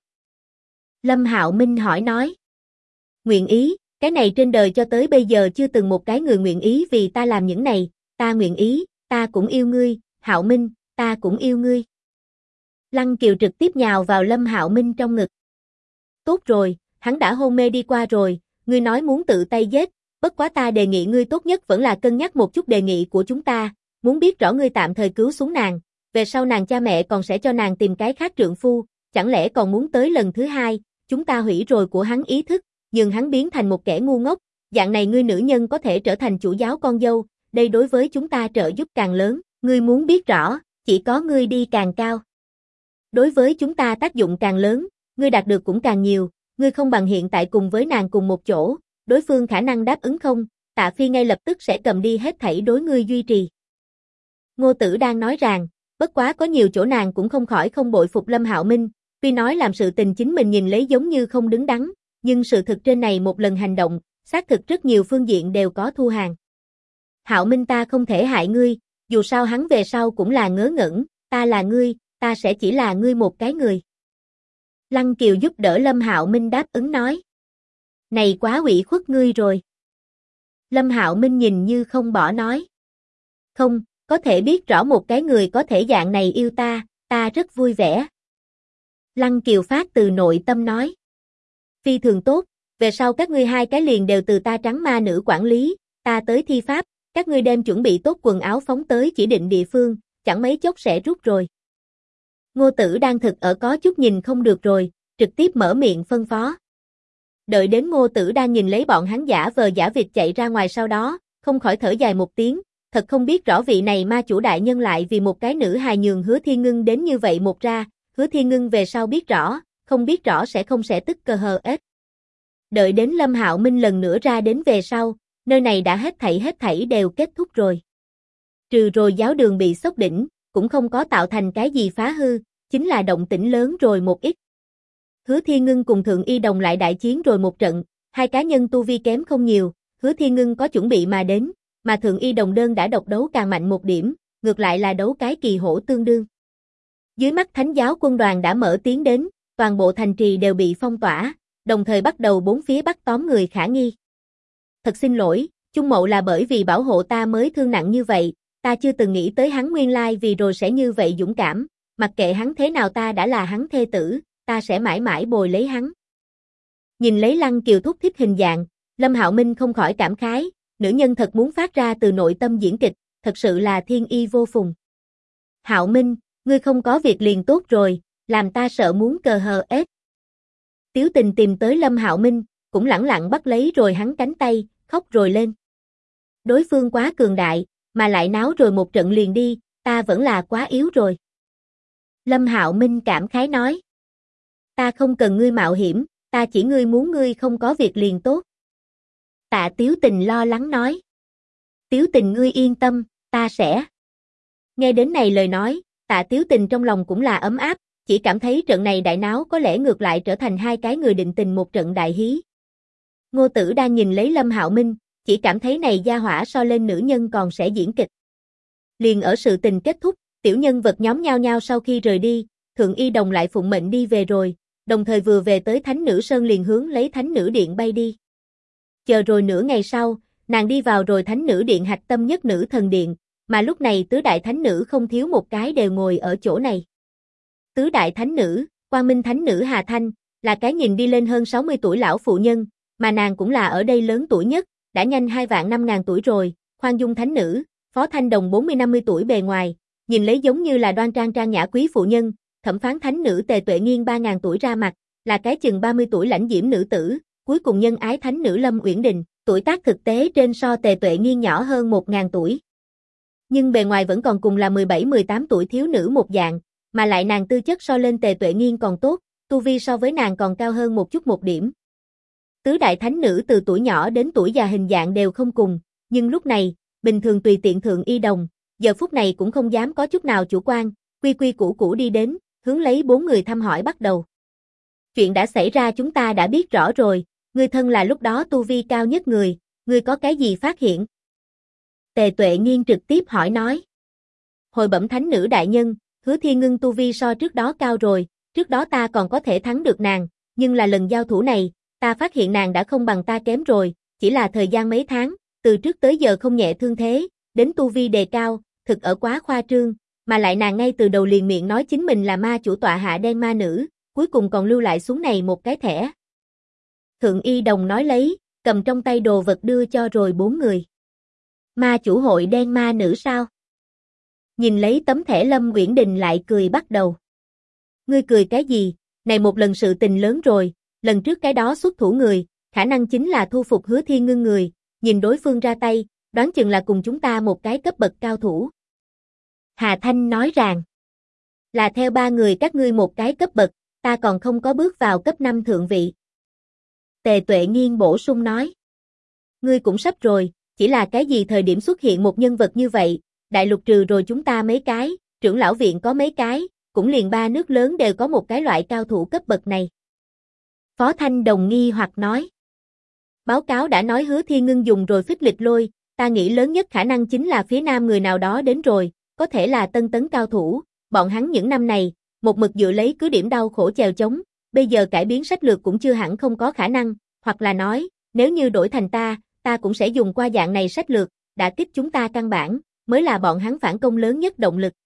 Lâm Hạo Minh hỏi nói. Nguyện ý, cái này trên đời cho tới bây giờ chưa từng một cái người nguyện ý vì ta làm những này, ta nguyện ý, ta cũng yêu ngươi, Hạo Minh, ta cũng yêu ngươi. Lăng Kiều trực tiếp nhào vào Lâm Hạo Minh trong ngực. Tốt rồi, hắn đã hôn mê đi qua rồi, ngươi nói muốn tự tay giết, bất quá ta đề nghị ngươi tốt nhất vẫn là cân nhắc một chút đề nghị của chúng ta, muốn biết rõ ngươi tạm thời cứu xuống nàng, về sau nàng cha mẹ còn sẽ cho nàng tìm cái khác trượng phu, chẳng lẽ còn muốn tới lần thứ hai, chúng ta hủy rồi của hắn ý thức, nhưng hắn biến thành một kẻ ngu ngốc, dạng này ngươi nữ nhân có thể trở thành chủ giáo con dâu, đây đối với chúng ta trợ giúp càng lớn, ngươi muốn biết rõ, chỉ có ngươi đi càng cao. Đối với chúng ta tác dụng càng lớn, ngươi đạt được cũng càng nhiều, ngươi không bằng hiện tại cùng với nàng cùng một chỗ, đối phương khả năng đáp ứng không, Tạ Phi ngay lập tức sẽ cầm đi hết thảy đối ngươi duy trì. Ngô Tử đang nói rằng, bất quá có nhiều chỗ nàng cũng không khỏi không bội phục Lâm Hạo Minh, tuy nói làm sự tình chính mình nhìn lấy giống như không đứng đắn, nhưng sự thực trên này một lần hành động, xác thực rất nhiều phương diện đều có thu hàng. Hạo Minh ta không thể hại ngươi, dù sao hắn về sau cũng là ngớ ngẩn, ta là ngươi, ta sẽ chỉ là ngươi một cái người. Lăng Kiều giúp đỡ Lâm Hạo Minh đáp ứng nói. Này quá ủy khuất ngươi rồi. Lâm Hạo Minh nhìn như không bỏ nói. Không, có thể biết rõ một cái người có thể dạng này yêu ta, ta rất vui vẻ. Lăng Kiều phát từ nội tâm nói. Phi thường tốt, về sau các ngươi hai cái liền đều từ ta trắng ma nữ quản lý, ta tới thi pháp, các ngươi đem chuẩn bị tốt quần áo phóng tới chỉ định địa phương, chẳng mấy chốc sẽ rút rồi. Ngô Tử đang thực ở có chút nhìn không được rồi, trực tiếp mở miệng phân phó. Đợi đến Ngô Tử đang nhìn lấy bọn hắn giả vờ giả vịt chạy ra ngoài sau đó, không khỏi thở dài một tiếng, thật không biết rõ vị này ma chủ đại nhân lại vì một cái nữ hài nhường Hứa Thiên Ngưng đến như vậy một ra, Hứa Thiên Ngưng về sau biết rõ, không biết rõ sẽ không sẽ tức cơ hờ ết. Đợi đến Lâm Hạo Minh lần nữa ra đến về sau, nơi này đã hết thảy đều kết thúc rồi. Trừ rồi giáo đường bị sốc đỉnh, cũng không có tạo thành cái gì phá hư, chính là động tĩnh lớn rồi một ít. Hứa Thiên Ngưng cùng Thượng Y Đồng lại đại chiến rồi một trận, hai cá nhân tu vi kém không nhiều, Hứa Thiên Ngưng có chuẩn bị mà đến, mà Thượng Y Đồng đơn đã độc đấu càng mạnh một điểm, ngược lại là đấu cái kỳ hổ tương đương. Dưới mắt Thánh giáo quân đoàn đã mở tiến đến, toàn bộ thành trì đều bị phong tỏa, đồng thời bắt đầu bốn phía bắt tóm người khả nghi. Thật xin lỗi, Chung Mậu là bởi vì bảo hộ ta mới thương nặng như vậy, ta chưa từng nghĩ tới hắn nguyên lai vì rồi sẽ như vậy dũng cảm, mặc kệ hắn thế nào ta đã là hắn thê tử, ta sẽ mãi mãi bồi lấy hắn. Nhìn lấy Lăng Kiều thúc thích hình dạng, Lâm Hạo Minh không khỏi cảm khái, nữ nhân thật muốn phát ra từ nội tâm diễn kịch, thật sự là thiên y vô phùng. Hạo Minh, ngươi không có việc liền tốt rồi, làm ta sợ muốn cờ hờ ết. Tiếu Tình tìm tới Lâm Hạo Minh, cũng lẳng lặng bắt lấy rồi hắn cánh tay, khóc rồi lên. Đối phương quá cường đại, mà lại náo rồi một trận liền đi, ta vẫn là quá yếu rồi. Lâm Hạo Minh cảm khái nói. Ta không cần ngươi mạo hiểm, ta chỉ ngươi muốn ngươi không có việc liền tốt. Tạ Tiếu Tình lo lắng nói. Tiếu Tình ngươi yên tâm, ta sẽ. Nghe đến này lời nói, Tạ Tiếu Tình trong lòng cũng là ấm áp, chỉ cảm thấy trận này đại náo có lẽ ngược lại trở thành hai cái người định tình một trận đại hí. Ngô Tử đang nhìn lấy Lâm Hạo Minh, chỉ cảm thấy này gia hỏa so lên nữ nhân còn sẽ diễn kịch. Liền ở sự tình kết thúc, Tiểu nhân vật nhóm nhao nhao sau khi rời đi, Thượng Y Đồng lại phụng mệnh đi về rồi, đồng thời vừa về tới Thánh Nữ Sơn liền hướng lấy Thánh Nữ Điện bay đi. Chờ rồi nửa ngày sau, nàng đi vào rồi Thánh Nữ Điện hạch tâm nhất Nữ Thần Điện, mà lúc này tứ đại thánh nữ không thiếu một cái đều ngồi ở chỗ này. Tứ đại thánh nữ, Quang Minh Thánh Nữ Hà Thanh, là cái nhìn đi lên hơn 60 tuổi lão phụ nhân, mà nàng cũng là ở đây lớn tuổi nhất, đã nhanh 2 vạn 5.000 tuổi rồi. Khoan Dung Thánh Nữ, Phó Thanh Đồng 40-50 tuổi bề ngoài, nhìn lấy giống như là đoan trang trang nhã quý phụ nhân. Thẩm Phán Thánh Nữ Tề Tuệ Nghiên 3.000 tuổi ra mặt, là cái chừng 30 tuổi lãnh diễm nữ tử. Cuối cùng Nhân Ái Thánh Nữ Lâm Uyển Đình, tuổi tác thực tế trên so Tề Tuệ Nghiên nhỏ hơn 1.000 tuổi. Nhưng bề ngoài vẫn còn cùng là 17-18 tuổi thiếu nữ một dạng, mà lại nàng tư chất so lên Tề Tuệ Nghiên còn tốt, tu vi so với nàng còn cao hơn một chút một điểm. Tứ đại thánh nữ từ tuổi nhỏ đến tuổi già hình dạng đều không cùng, nhưng lúc này, bình thường tùy tiện Thượng Y Đồng, giờ phút này cũng không dám có chút nào chủ quan, quy quy củ củ đi đến, hướng lấy 4 người thăm hỏi bắt đầu. Chuyện đã xảy ra chúng ta đã biết rõ rồi, ngươi thân là lúc đó tu vi cao nhất người, ngươi có cái gì phát hiện? Tề Tuệ Nghiên trực tiếp hỏi nói. Hồi bẩm thánh nữ đại nhân, Hứa Thiên Ngưng tu vi so trước đó cao rồi, trước đó ta còn có thể thắng được nàng, nhưng là lần giao thủ này, ta phát hiện nàng đã không bằng ta kém rồi, chỉ là thời gian mấy tháng, từ trước tới giờ không nhẹ thương thế, đến tu vi đề cao, thực ở quá khoa trương, mà lại nàng ngay từ đầu liền miệng nói chính mình là ma chủ tọa hạ đen ma nữ, cuối cùng còn lưu lại xuống này một cái thẻ. Thượng Y Đồng nói lấy, cầm trong tay đồ vật đưa cho rồi 4 người. Ma chủ hội đen ma nữ sao? Nhìn lấy tấm thẻ Lâm Uyển Đình lại cười bắt đầu. Ngươi cười cái gì? Này một lần sự tình lớn rồi, lần trước cái đó xuất thủ người, khả năng chính là thu phục Hứa Thiên Ngưng người, nhìn đối phương ra tay, đoán chừng là cùng chúng ta một cái cấp bậc cao thủ. Hà Thanh nói rằng, là theo 3 người các ngươi một cái cấp bậc, ta còn không có bước vào cấp 5 thượng vị. Tề Tuệ Nghiên bổ sung nói, ngươi cũng sắp rồi, chỉ là cái gì thời điểm xuất hiện một nhân vật như vậy, đại lục trừ rồi chúng ta mấy cái, trưởng lão viện có mấy cái, cũng liền 3 nước lớn đều có một cái loại cao thủ cấp bậc này. Phó Thanh Đồng nghi hoặc nói, báo cáo đã nói Hứa Thiên Ngưng dùng rồi phích lịch lôi, ta nghĩ lớn nhất khả năng chính là phía nam người nào đó đến rồi, có thể là tân tấn cao thủ, bọn hắn những năm này, một mực dựa lấy cứ điểm đau khổ chèo chống, bây giờ cải biến sách lược cũng chưa hẳn không có khả năng, hoặc là nói, nếu như đổi thành ta cũng sẽ dùng qua dạng này sách lược, đã kích chúng ta căn bản, mới là bọn hắn phản công lớn nhất động lực.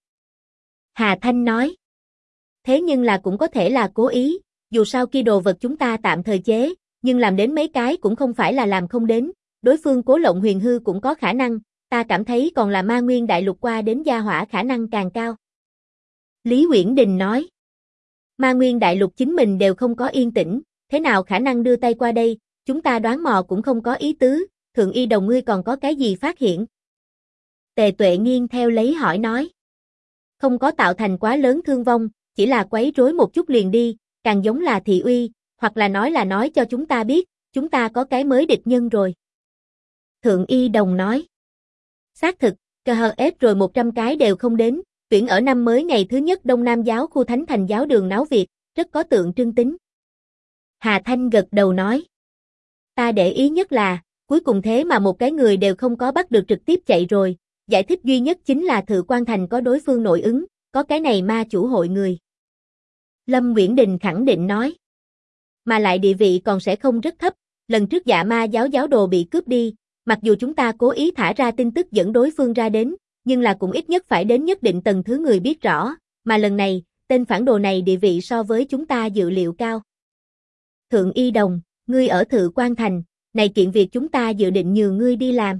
Hà Thanh nói, thế nhưng là cũng có thể là cố ý, dù sao kia đồ vật chúng ta tạm thời chế, nhưng làm đến mấy cái cũng không phải là làm không đến, đối phương cố lộng huyền hư cũng có khả năng, ta cảm thấy còn là ma nguyên đại lục qua đến gia hỏa khả năng càng cao. Lý Uyển Đình nói, ma nguyên đại lục chính mình đều không có yên tĩnh, thế nào khả năng đưa tay qua đây, chúng ta đoán mò cũng không có ý tứ, Thượng Y Đồng ngươi còn có cái gì phát hiện? Tề Tuệ Nghiên theo lấy hỏi nói, không có tạo thành quá lớn thương vong, chỉ là quấy rối một chút liền đi, càng giống là thị uy, hoặc là nói cho chúng ta biết, chúng ta có cái mới địch nhân rồi. Thượng Y Đồng nói, xác thực, KHF rồi 100 cái đều không đến, tuyển ở năm mới ngày thứ nhất Đông Nam giáo khu Thánh Thành giáo đường náo Việt, rất có tượng trưng tính. Hà Thanh gật đầu nói, ta để ý nhất là, cuối cùng thế mà một cái người đều không có bắt được trực tiếp chạy rồi, giải thích duy nhất chính là Thự Quan Thành có đối phương nội ứng, có cái này ma chủ hội người. Lâm Uyển Đình khẳng định nói, mà lại địa vị còn sẽ không rất thấp, lần trước Dạ Ma giáo giáo đồ bị cướp đi, mặc dù chúng ta cố ý thả ra tin tức dẫn đối phương ra đến, nhưng là cũng ít nhất phải đến nhất định tầng thứ người biết rõ, mà lần này, tên phản đồ này địa vị so với chúng ta dự liệu cao. Thượng Y Đồng, ngươi ở Thự Quan Thành, này kiện việc chúng ta dự định nhường ngươi đi làm.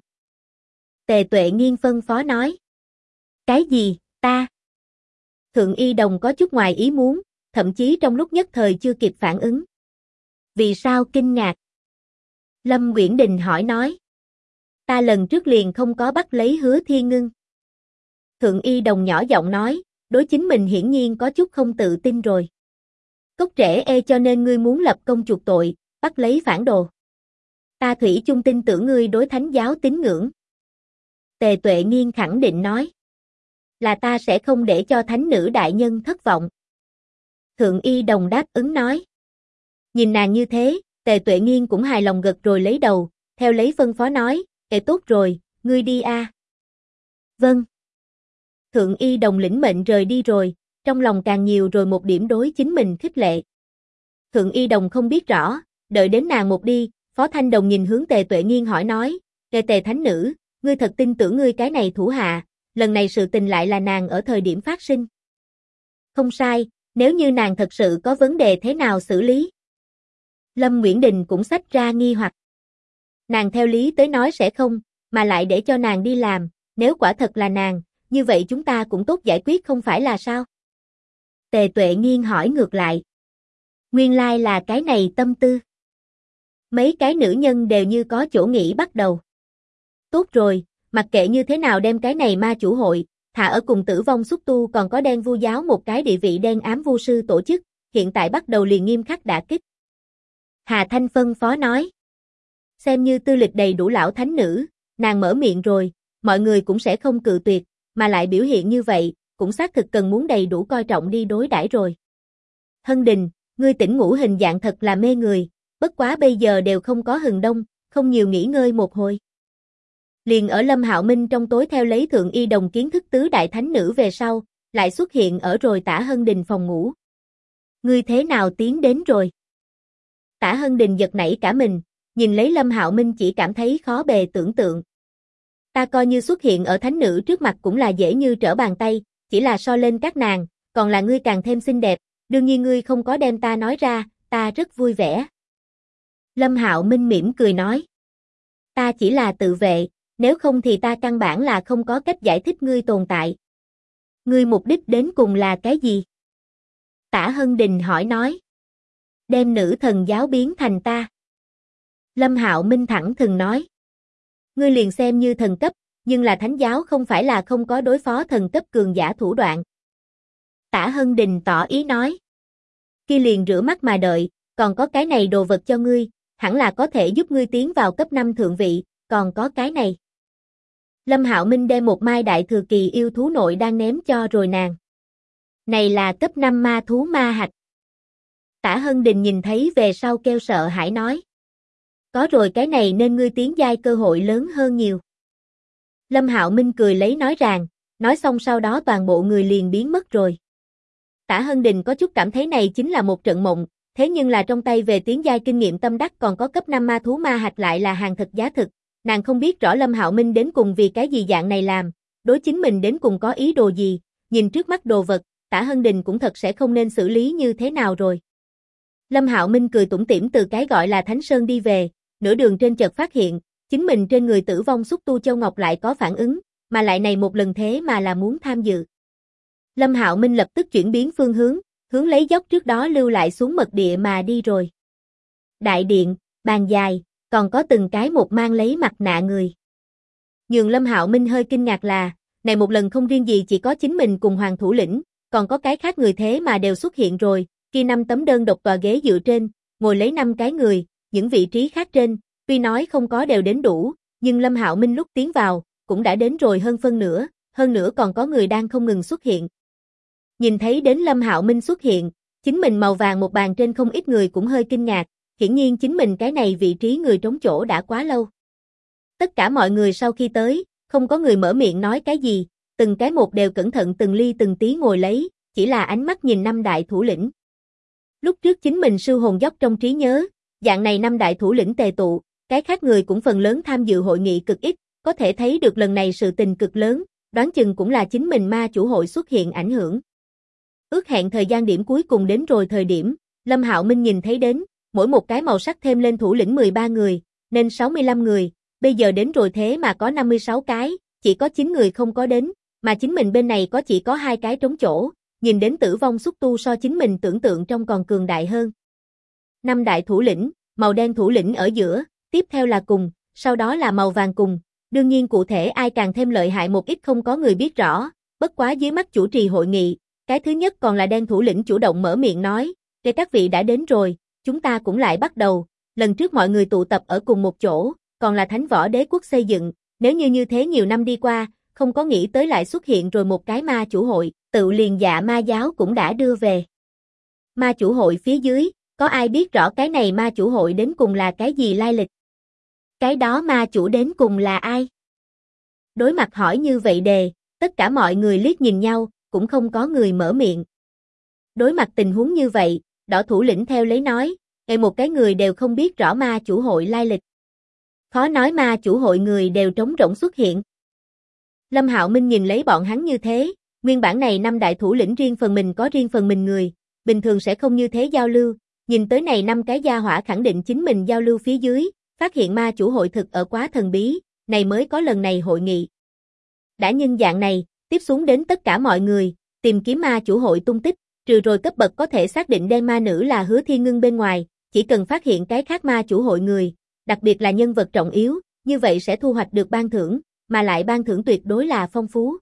Tề Tuệ Nghiên phân phó nói. Cái gì, ta? Thượng Y Đồng có chút ngoài ý muốn, thậm chí trong lúc nhất thời chưa kịp phản ứng. Vì sao kinh ngạc? Lâm Uyển Đình hỏi nói. Ta lần trước liền không có bắt lấy Hứa Thiên Ngưng. Thượng Y Đồng nhỏ giọng nói, đối chính mình hiển nhiên có chút không tự tin rồi. Cốc trễ cho nên ngươi muốn lập công chuộc tội, bắt lấy phản đồ. Ta thủy chung tin tưởng ngươi đối thánh giáo tín ngưỡng. Tề Tuệ Nghiên khẳng định nói. Là ta sẽ không để cho thánh nữ đại nhân thất vọng. Thượng Y Đồng đáp ứng nói. Nhìn nàng như thế, Tề Tuệ Nghiên cũng hài lòng gật rồi lấy đầu, theo lấy phân phó nói, tốt rồi, ngươi đi a. Vâng. Thượng Y Đồng lĩnh mệnh rời đi rồi, trong lòng càng nhiều rồi một điểm đối chính mình khích lệ. Thượng Y Đồng không biết rõ, đợi đến nàng một đi, Phó Thanh Đồng nhìn hướng Tề Tuệ Nghiên hỏi nói, Tề Thánh Nữ, ngươi thật tin tưởng ngươi cái này thủ hạ, lần này sự tình lại là nàng ở thời điểm phát sinh. Không sai, nếu như nàng thật sự có vấn đề thế nào xử lý? Lâm Nguyễn Đình cũng xách ra nghi hoặc. Nàng theo lý tới nói sẽ không, mà lại để cho nàng đi làm, nếu quả thật là nàng, như vậy chúng ta cũng tốt giải quyết không phải là sao? Tề Tuệ Nghiên hỏi ngược lại. Nguyên lai là cái này tâm tư. Mấy cái nữ nhân đều như có chỗ nghĩ bắt đầu. Tốt rồi, mặc kệ như thế nào đem cái này ma chủ hội, thả ở cùng Tử Vong Xúc Tu còn có Đen Vu giáo một cái địa vị đen ám vu sư tổ chức, hiện tại bắt đầu liền nghiêm khắc đả kích. Hà Thanh phân phó nói. Xem như tư lịch đầy đủ lão thánh nữ, nàng mở miệng rồi, mọi người cũng sẽ không cự tuyệt, mà lại biểu hiện như vậy, cũng xác thực cần muốn đầy đủ coi trọng đi đối đãi rồi. Hân Đình, ngươi tỉnh ngủ hình dạng thật là mê người, bất quá bây giờ đều không có hừng đông, không nhiều nghỉ ngơi một hồi. Liền ở Lâm Hạo Minh trong tối theo lấy Thượng Y Đồng kiến thức tứ đại thánh nữ về sau, lại xuất hiện ở rồi Tả Hân Đình phòng ngủ. Ngươi thế nào tiến đến rồi? Tả Hân Đình giật nảy cả mình, nhìn lấy Lâm Hạo Minh chỉ cảm thấy khó bề tưởng tượng. Ta coi như xuất hiện ở thánh nữ trước mặt cũng là dễ như trở bàn tay, chỉ là so lên các nàng, còn là ngươi càng thêm xinh đẹp, đương nhiên ngươi không có đem ta nói ra, ta rất vui vẻ. Lâm Hạo Minh mỉm cười nói. Ta chỉ là tự vệ, nếu không thì ta căn bản là không có cách giải thích ngươi tồn tại. Ngươi mục đích đến cùng là cái gì? Tả Hân Đình hỏi nói. Đem nữ thần giáo biến thành ta. Lâm Hạo Minh thẳng thừng nói. Ngươi liền xem như thần cấp, nhưng là thánh giáo không phải là không có đối phó thần cấp cường giả thủ đoạn. Tả Hân Đình tỏ ý nói. Kia liền rửa mắt mà đợi, còn có cái này đồ vật cho ngươi, hẳn là có thể giúp ngươi tiến vào cấp 5 thượng vị, còn có cái này. Lâm Hạo Minh đem một mai đại thừa kỳ yêu thú nội đang ném cho rồi nàng. Này là cấp 5 ma thú ma hạch. Tả Hân Đình nhìn thấy về sau kêu sợ hãi nói. Có rồi cái này nên ngươi tiến giai cơ hội lớn hơn nhiều. Lâm Hạo Minh cười lấy nói rằng, nói xong sau đó toàn bộ người liền biến mất rồi. Tả Hân Đình có chút cảm thấy này chính là một trận mộng, thế nhưng là trong tay về tiến giai kinh nghiệm tâm đắc còn có cấp 5 ma thú ma hạch lại là hàng thật giá thực. Nàng không biết rõ Lâm Hạo Minh đến cùng vì cái gì dạng này làm, đối chính mình đến cùng có ý đồ gì, nhìn trước mắt đồ vật, Tả Hân Đình cũng thật sẽ không nên xử lý như thế nào rồi. Lâm Hạo Minh cười tủm tỉm từ cái gọi là Thánh Sơn đi về, nửa đường trên chợt phát hiện, chính mình trên người Tử Vong Xúc Tu Châu Ngọc lại có phản ứng, mà lại này một lần thế mà là muốn tham dự. Lâm Hạo Minh lập tức chuyển biến phương hướng, hướng lấy dốc trước đó lưu lại xuống mật địa mà đi rồi. Đại điện, bàn dài, còn có từng cái một mang lấy mặt nạ người. Nhường Lâm Hạo Minh hơi kinh ngạc là, này một lần không riêng gì chỉ có chính mình cùng Hoàng thủ lĩnh, còn có cái khác người thế mà đều xuất hiện rồi, kia 5 tấm đơn độc tòa ghế dựa trên, ngồi lấy 5 cái người, những vị trí khác trên, tuy nói không có đều đến đủ, nhưng Lâm Hạo Minh lúc tiến vào, cũng đã đến rồi hơn nữa còn có người đang không ngừng xuất hiện. Nhìn thấy đến Lâm Hạo Minh xuất hiện, chính mình màu vàng một bàn trên không ít người cũng hơi kinh ngạc, hiển nhiên chính mình cái này vị trí người trống chỗ đã quá lâu. Tất cả mọi người sau khi tới, không có người mở miệng nói cái gì, từng cái một đều cẩn thận từng ly từng tí ngồi lấy, chỉ là ánh mắt nhìn 5 đại thủ lĩnh. Lúc trước chính mình sư hồn dốc trong trí nhớ, dạng này 5 đại thủ lĩnh tề tụ, cái khác người cũng phần lớn tham dự hội nghị cực ít, có thể thấy được lần này sự tình cực lớn, đoán chừng cũng là chính mình ma chủ hội xuất hiện ảnh hưởng. Ước hẹn thời gian điểm cuối cùng đến rồi thời điểm, Lâm Hạo Minh nhìn thấy đến, mỗi một cái màu sắc thêm lên thủ lĩnh 13 người, nên 65 người, bây giờ đến rồi thế mà có 56 cái, chỉ có 9 người không có đến, mà chính mình bên này có chỉ có 2 cái trống chỗ, nhìn đến Tử Vong Xúc Tu so chính mình tưởng tượng trong còn cường đại hơn. 5 đại thủ lĩnh, màu đen thủ lĩnh ở giữa, tiếp theo là cùng, sau đó là màu vàng cùng, đương nhiên cụ thể ai càng thêm lợi hại một ít không có người biết rõ, bất quá dưới mắt chủ trì hội nghị, cái thứ nhất còn là đen thủ lĩnh chủ động mở miệng nói, để các vị đã đến rồi, chúng ta cũng lại bắt đầu, lần trước mọi người tụ tập ở cùng một chỗ, còn là Thánh Võ Đế quốc xây dựng, nếu như thế nhiều năm đi qua, không có nghĩ tới lại xuất hiện rồi một cái ma chủ hội, tự liền Dạ Ma giáo cũng đã đưa về. Ma chủ hội phía dưới, có ai biết rõ cái này ma chủ hội đến cùng là cái gì lai lịch? Cái đó ma chủ đến cùng là ai? Đối mặt hỏi như vậy đề, Tất cả mọi người liếc nhìn nhau, cũng không có người mở miệng. Đối mặt tình huống như vậy, Đỏ thủ lĩnh theo lấy nói, một cái người đều không biết rõ ma chủ hội lai lịch. Khó nói ma chủ hội người đều trống rỗng xuất hiện. Lâm Hạo Minh nhìn lấy bọn hắn như thế, nguyên bản này 5 đại thủ lĩnh riêng phần mình có riêng phần mình người, bình thường sẽ không như thế giao lưu, nhìn tới này 5 cái gia hỏa khẳng định chính mình giao lưu phía dưới, phát hiện ma chủ hội thực ở quá thần bí, này mới có lần này hội nghị. Đã nhân dạng này, tiếp xuống đến tất cả mọi người, tìm kiếm ma chủ hội tung tích, trừ rồi cấp bậc có thể xác định đen ma nữ là Hứa Thiên Ngưng bên ngoài, chỉ cần phát hiện cái khác ma chủ hội người, đặc biệt là nhân vật trọng yếu, như vậy sẽ thu hoạch được ban thưởng, mà lại ban thưởng tuyệt đối là phong phú.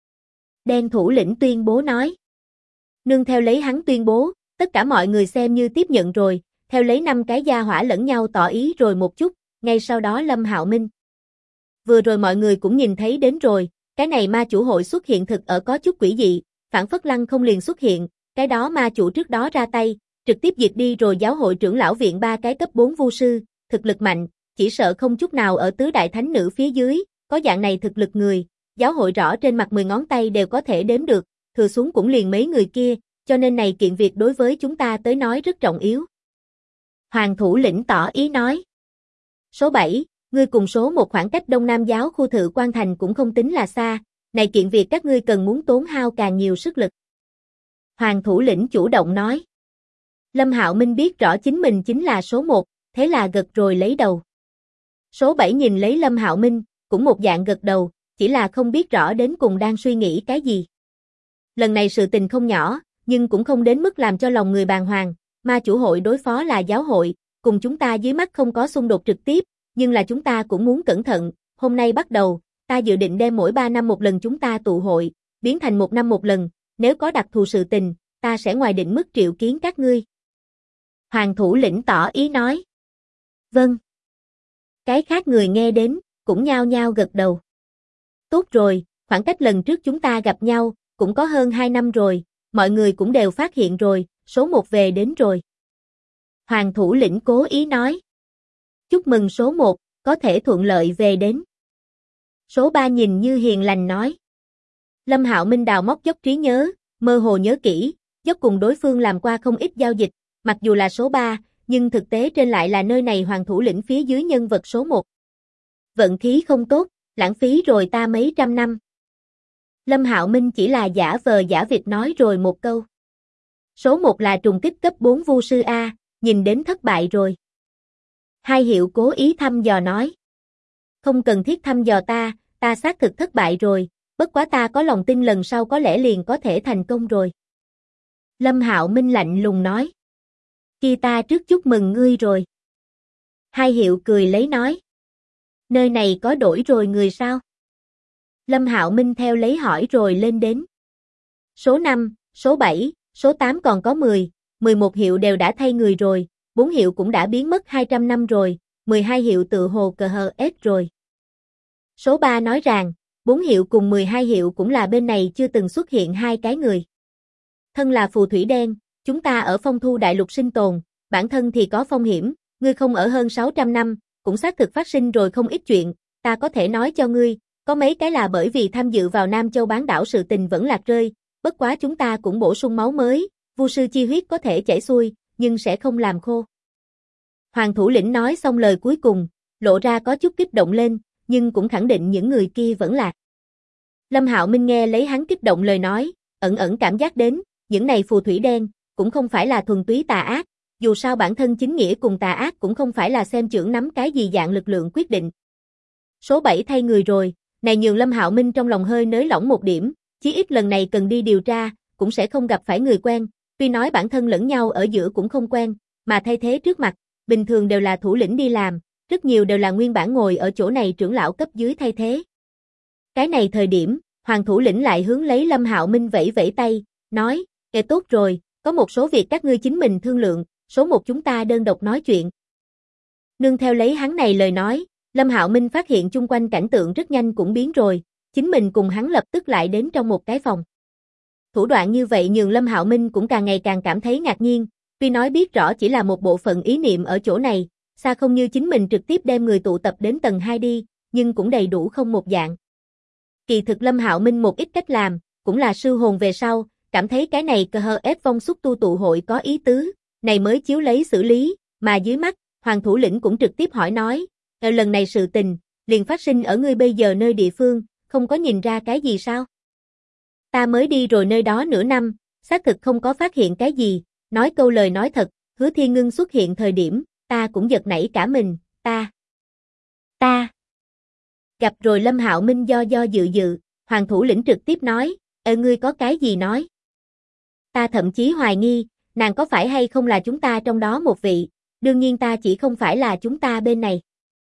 Đen thủ lĩnh tuyên bố nói. Nương theo lấy hắn tuyên bố, tất cả mọi người xem như tiếp nhận rồi, theo lấy 5 cái gia hỏa lẫn nhau tỏ ý rồi một chút, ngay sau đó Lâm Hạo Minh. Vừa rồi mọi người cũng nhìn thấy đến rồi, cái này ma chủ hội xuất hiện thực ở có chút quỷ dị, phản phất lăng không liền xuất hiện, cái đó ma chủ trước đó ra tay, trực tiếp diệt đi rồi giáo hội trưởng lão viện 3 cái cấp 4 vu sư, thực lực mạnh, chỉ sợ không chút nào ở tứ đại thánh nữ phía dưới, có dạng này thực lực người, giáo hội rõ trên mặt 10 ngón tay đều có thể đếm được, thừa xuống cũng liền mấy người kia, cho nên này kiện việc đối với chúng ta tới nói rất trọng yếu. Hoàng thủ lĩnh tỏ ý nói. Số 7, ngươi cùng số 1 khoảng cách Đông Nam giáo khu Thự Quan Thành cũng không tính là xa, này kiện việc các ngươi cần muốn tốn hao càng nhiều sức lực. Hoàng thủ lĩnh chủ động nói. Lâm Hạo Minh biết rõ chính mình chính là số 1, thế là gật rồi lấy đầu. Số 7 nhìn lấy Lâm Hạo Minh, cũng một dạng gật đầu, chỉ là không biết rõ đến cùng đang suy nghĩ cái gì. Lần này sự tình không nhỏ, nhưng cũng không đến mức làm cho lòng người bàng hoàng, ma chủ hội đối phó là giáo hội, cùng chúng ta dưới mắt không có xung đột trực tiếp, nhưng là chúng ta cũng muốn cẩn thận, hôm nay bắt đầu, ta dự định đem mỗi 3 năm một lần chúng ta tụ hội, biến thành 1 năm một lần, nếu có đặc thù sự tình, ta sẽ ngoài định mức triệu kiến các ngươi. Hoàng thủ lĩnh tỏ ý nói. Vâng. Cái khác người nghe đến, cũng nhao nhao gật đầu. Tốt rồi, khoảng cách lần trước chúng ta gặp nhau, cũng có hơn 2 năm rồi, mọi người cũng đều phát hiện rồi, số 1 về đến rồi. Hoàng thủ lĩnh cố ý nói. Chúc mừng số 1, có thể thuận lợi về đến. Số 3 nhìn như hiền lành nói. Lâm Hạo Minh đào móc dốc trí nhớ, mơ hồ nhớ kỹ, dốc cùng đối phương làm qua không ít giao dịch, mặc dù là số 3, nhưng thực tế trên lại là nơi này hoàng thủ lĩnh phía dưới nhân vật số 1. Vận khí không tốt, lãng phí rồi ta mấy trăm năm. Lâm Hạo Minh chỉ là giả vờ giả vịt nói rồi một câu. Số 1 là trùng kích cấp 4 vu sư A, nhìn đến thất bại rồi. Hai hiệu cố ý thăm dò nói. Không cần thiết thăm dò ta xác thực thất bại rồi, bất quá ta có lòng tin lần sau có lẽ liền có thể thành công rồi. Lâm Hạo Minh lạnh lùng nói. Kia ta trước chúc mừng ngươi rồi. Hai hiệu cười lấy nói. Nơi này có đổi rồi người sao? Lâm Hạo Minh theo lấy hỏi rồi lên đến. Số 5, số 7, số 8 còn có 10, 11 hiệu đều đã thay người rồi, 4 hiệu cũng đã biến mất 200 năm rồi, 12 hiệu tự hồ cờ hờ ết rồi. Số 3 nói rằng, 4 hiệu cùng 12 hiệu cũng là bên này chưa từng xuất hiện hai cái người. Thân là phù thủy đen, chúng ta ở phong thu đại lục sinh tồn, bản thân thì có phong hiểm, ngươi không ở hơn 600 năm, cũng xác thực phát sinh rồi không ít chuyện, ta có thể nói cho ngươi, có mấy cái là bởi vì tham dự vào Nam Châu bán đảo sự tình vẫn lạc rơi, bất quá chúng ta cũng bổ sung máu mới, vu sư chi huyết có thể chảy xuôi, nhưng sẽ không làm khô. Hoàng thủ lĩnh nói xong lời cuối cùng, lộ ra có chút kích động lên, nhưng cũng khẳng định những người kia vẫn lạc. Lâm Hạo Minh nghe lấy hắn kích động lời nói, ẩn ẩn cảm giác đến, những này phù thủy đen, cũng không phải là thuần túy tà ác, dù sao bản thân chính nghĩa cùng tà ác cũng không phải là xem chưởng nắm cái gì dạng lực lượng quyết định. Số 7 thay người rồi, này nhường Lâm Hạo Minh trong lòng hơi nới lỏng một điểm, chí ít lần này cần đi điều tra, cũng sẽ không gặp phải người quen, tuy nói bản thân lẫn nhau ở giữa cũng không quen, mà thay thế trước mặt, bình thường đều là thủ lĩnh đi làm, rất nhiều đều là nguyên bản ngồi ở chỗ này trưởng lão cấp dưới thay thế. Cái này thời điểm, hoàng thủ lĩnh lại hướng lấy Lâm Hạo Minh vẫy vẫy tay, nói, tốt rồi, có một số việc các ngươi chính mình thương lượng, số 1 chúng ta đơn độc nói chuyện. Nương theo lấy hắn này lời nói, Lâm Hạo Minh phát hiện chung quanh cảnh tượng rất nhanh cũng biến rồi, chính mình cùng hắn lập tức lại đến trong một cái phòng. Thủ đoạn như vậy nhường Lâm Hạo Minh cũng càng ngày càng cảm thấy ngạc nhiên, tuy nói biết rõ chỉ là một bộ phận ý niệm ở chỗ này, xa không như chính mình trực tiếp đem người tụ tập đến tầng 2 đi, nhưng cũng đầy đủ không một dạng. Kỳ thực Lâm Hạo Minh một ít cách làm, cũng là sư hồn về sau, cảm thấy cái này cơ hơ ép vong xúc tu tụ hội có ý tứ, này mới chiếu lấy xử lý, mà dưới mắt, Hoàng thủ lĩnh cũng trực tiếp hỏi nói, lần này sự tình, liền phát sinh ở ngươi bây giờ nơi địa phương, không có nhìn ra cái gì sao? Ta mới đi rồi nơi đó nửa năm, xác thực không có phát hiện cái gì, nói câu lời nói thật, Hứa Thiên Ngưng xuất hiện thời điểm, ta cũng giật nảy cả mình, ta. Gặp rồi Lâm Hạo Minh do dự, Hoàng thủ lĩnh trực tiếp nói, ngươi có cái gì nói? Ta thậm chí hoài nghi, nàng có phải hay không là chúng ta trong đó một vị, đương nhiên ta chỉ không phải là chúng ta bên này.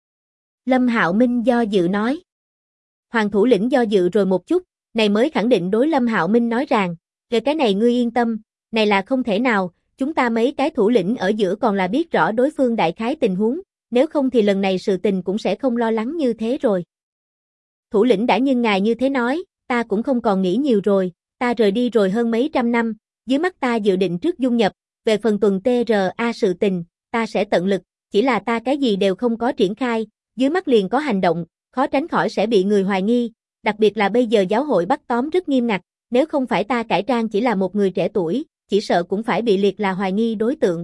Lâm Hạo Minh do dự nói. Hoàng thủ lĩnh do dự rồi một chút, này mới khẳng định đối Lâm Hạo Minh nói rằng, về cái này ngươi yên tâm, này là không thể nào, chúng ta mấy cái thủ lĩnh ở giữa còn là biết rõ đối phương đại khái tình huống, nếu không thì lần này sự tình cũng sẽ không lo lắng như thế rồi. Thủ lĩnh đã nhưng ngài như thế nói, ta cũng không còn nghĩ nhiều rồi, ta rời đi rồi hơn mấy trăm năm, dưới mắt ta dự định trước dung nhập, về phần tuần TRA sự tình, ta sẽ tận lực, chỉ là ta cái gì đều không có triển khai, dưới mắt liền có hành động, khó tránh khỏi sẽ bị người hoài nghi, đặc biệt là bây giờ giáo hội bắt tóm rất nghiêm ngặt, nếu không phải ta cải trang chỉ là một người trẻ tuổi, chỉ sợ cũng phải bị liệt là hoài nghi đối tượng.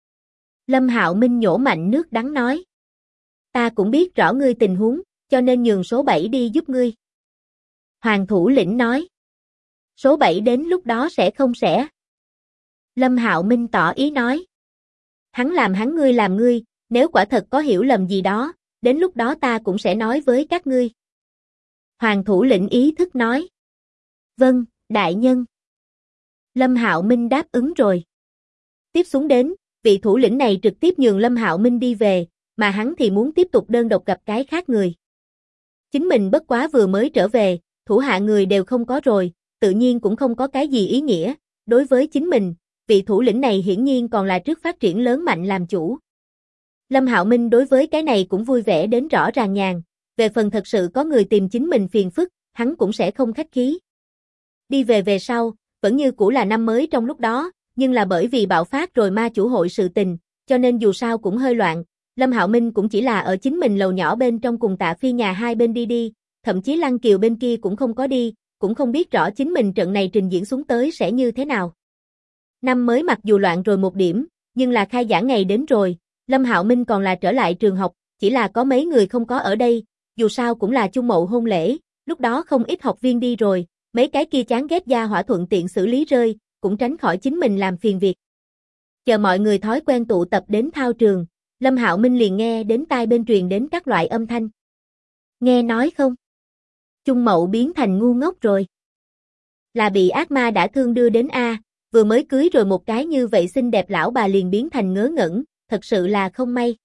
Lâm Hạo Minh nhổ mạnh nước đắng nói. Ta cũng biết rõ ngươi tình huống, cho nên nhường số 7 đi giúp ngươi. Hoàng thủ lĩnh nói. Số 7 đến lúc đó sẽ không sẽ. Lâm Hạo Minh tỏ ý nói. Hắn làm hắn ngươi làm ngươi, nếu quả thật có hiểu lầm gì đó, đến lúc đó ta cũng sẽ nói với các ngươi. Hoàng thủ lĩnh ý thức nói. Vâng, đại nhân. Lâm Hạo Minh đáp ứng rồi. Tiếp xuống đến, vị thủ lĩnh này trực tiếp nhường Lâm Hạo Minh đi về, mà hắn thì muốn tiếp tục đơn độc gặp cái khác người. Chính mình bất quá vừa mới trở về, thủ hạ người đều không có rồi, tự nhiên cũng không có cái gì ý nghĩa, đối với chính mình, vị thủ lĩnh này hiển nhiên còn là trước phát triển lớn mạnh làm chủ. Lâm Hạo Minh đối với cái này cũng vui vẻ đến rõ ràng nhàn, về phần thật sự có người tìm chính mình phiền phức, hắn cũng sẽ không khách khí. Đi về sau, vẫn như cũ là năm mới trong lúc đó, nhưng là bởi vì bạo phát rồi ma chủ hội sự tình, cho nên dù sao cũng hơi loạn, Lâm Hạo Minh cũng chỉ là ở chính mình lầu nhỏ bên trong cùng Tạ Phi nhà hai bên đi, thậm chí Lăng Kiều bên kia cũng không có đi, cũng không biết rõ chính mình trận này trình diễn xuống tới sẽ như thế nào. Năm mới mặc dù loạn rồi một điểm, nhưng là khai giảng ngày đến rồi, Lâm Hạo Minh còn là trở lại trường học, chỉ là có mấy người không có ở đây, dù sao cũng là chung mậu hôn lễ, lúc đó không ít học viên đi rồi, mấy cái kia chán ghét gia hỏa thuận tiện xử lý rơi, cũng tránh khỏi chính mình làm phiền việc. Chờ mọi người thói quen tụ tập đến thao trường, Lâm Hạo Minh liền nghe đến tai bên truyền đến các loại âm thanh. Nghe nói không? Chung mậu biến thành ngu ngốc rồi. Là bị ác ma đã thương đưa đến A, vừa mới cưới rồi một cái như vậy xinh đẹp lão bà liền biến thành ngớ ngẩn, thật sự là không may.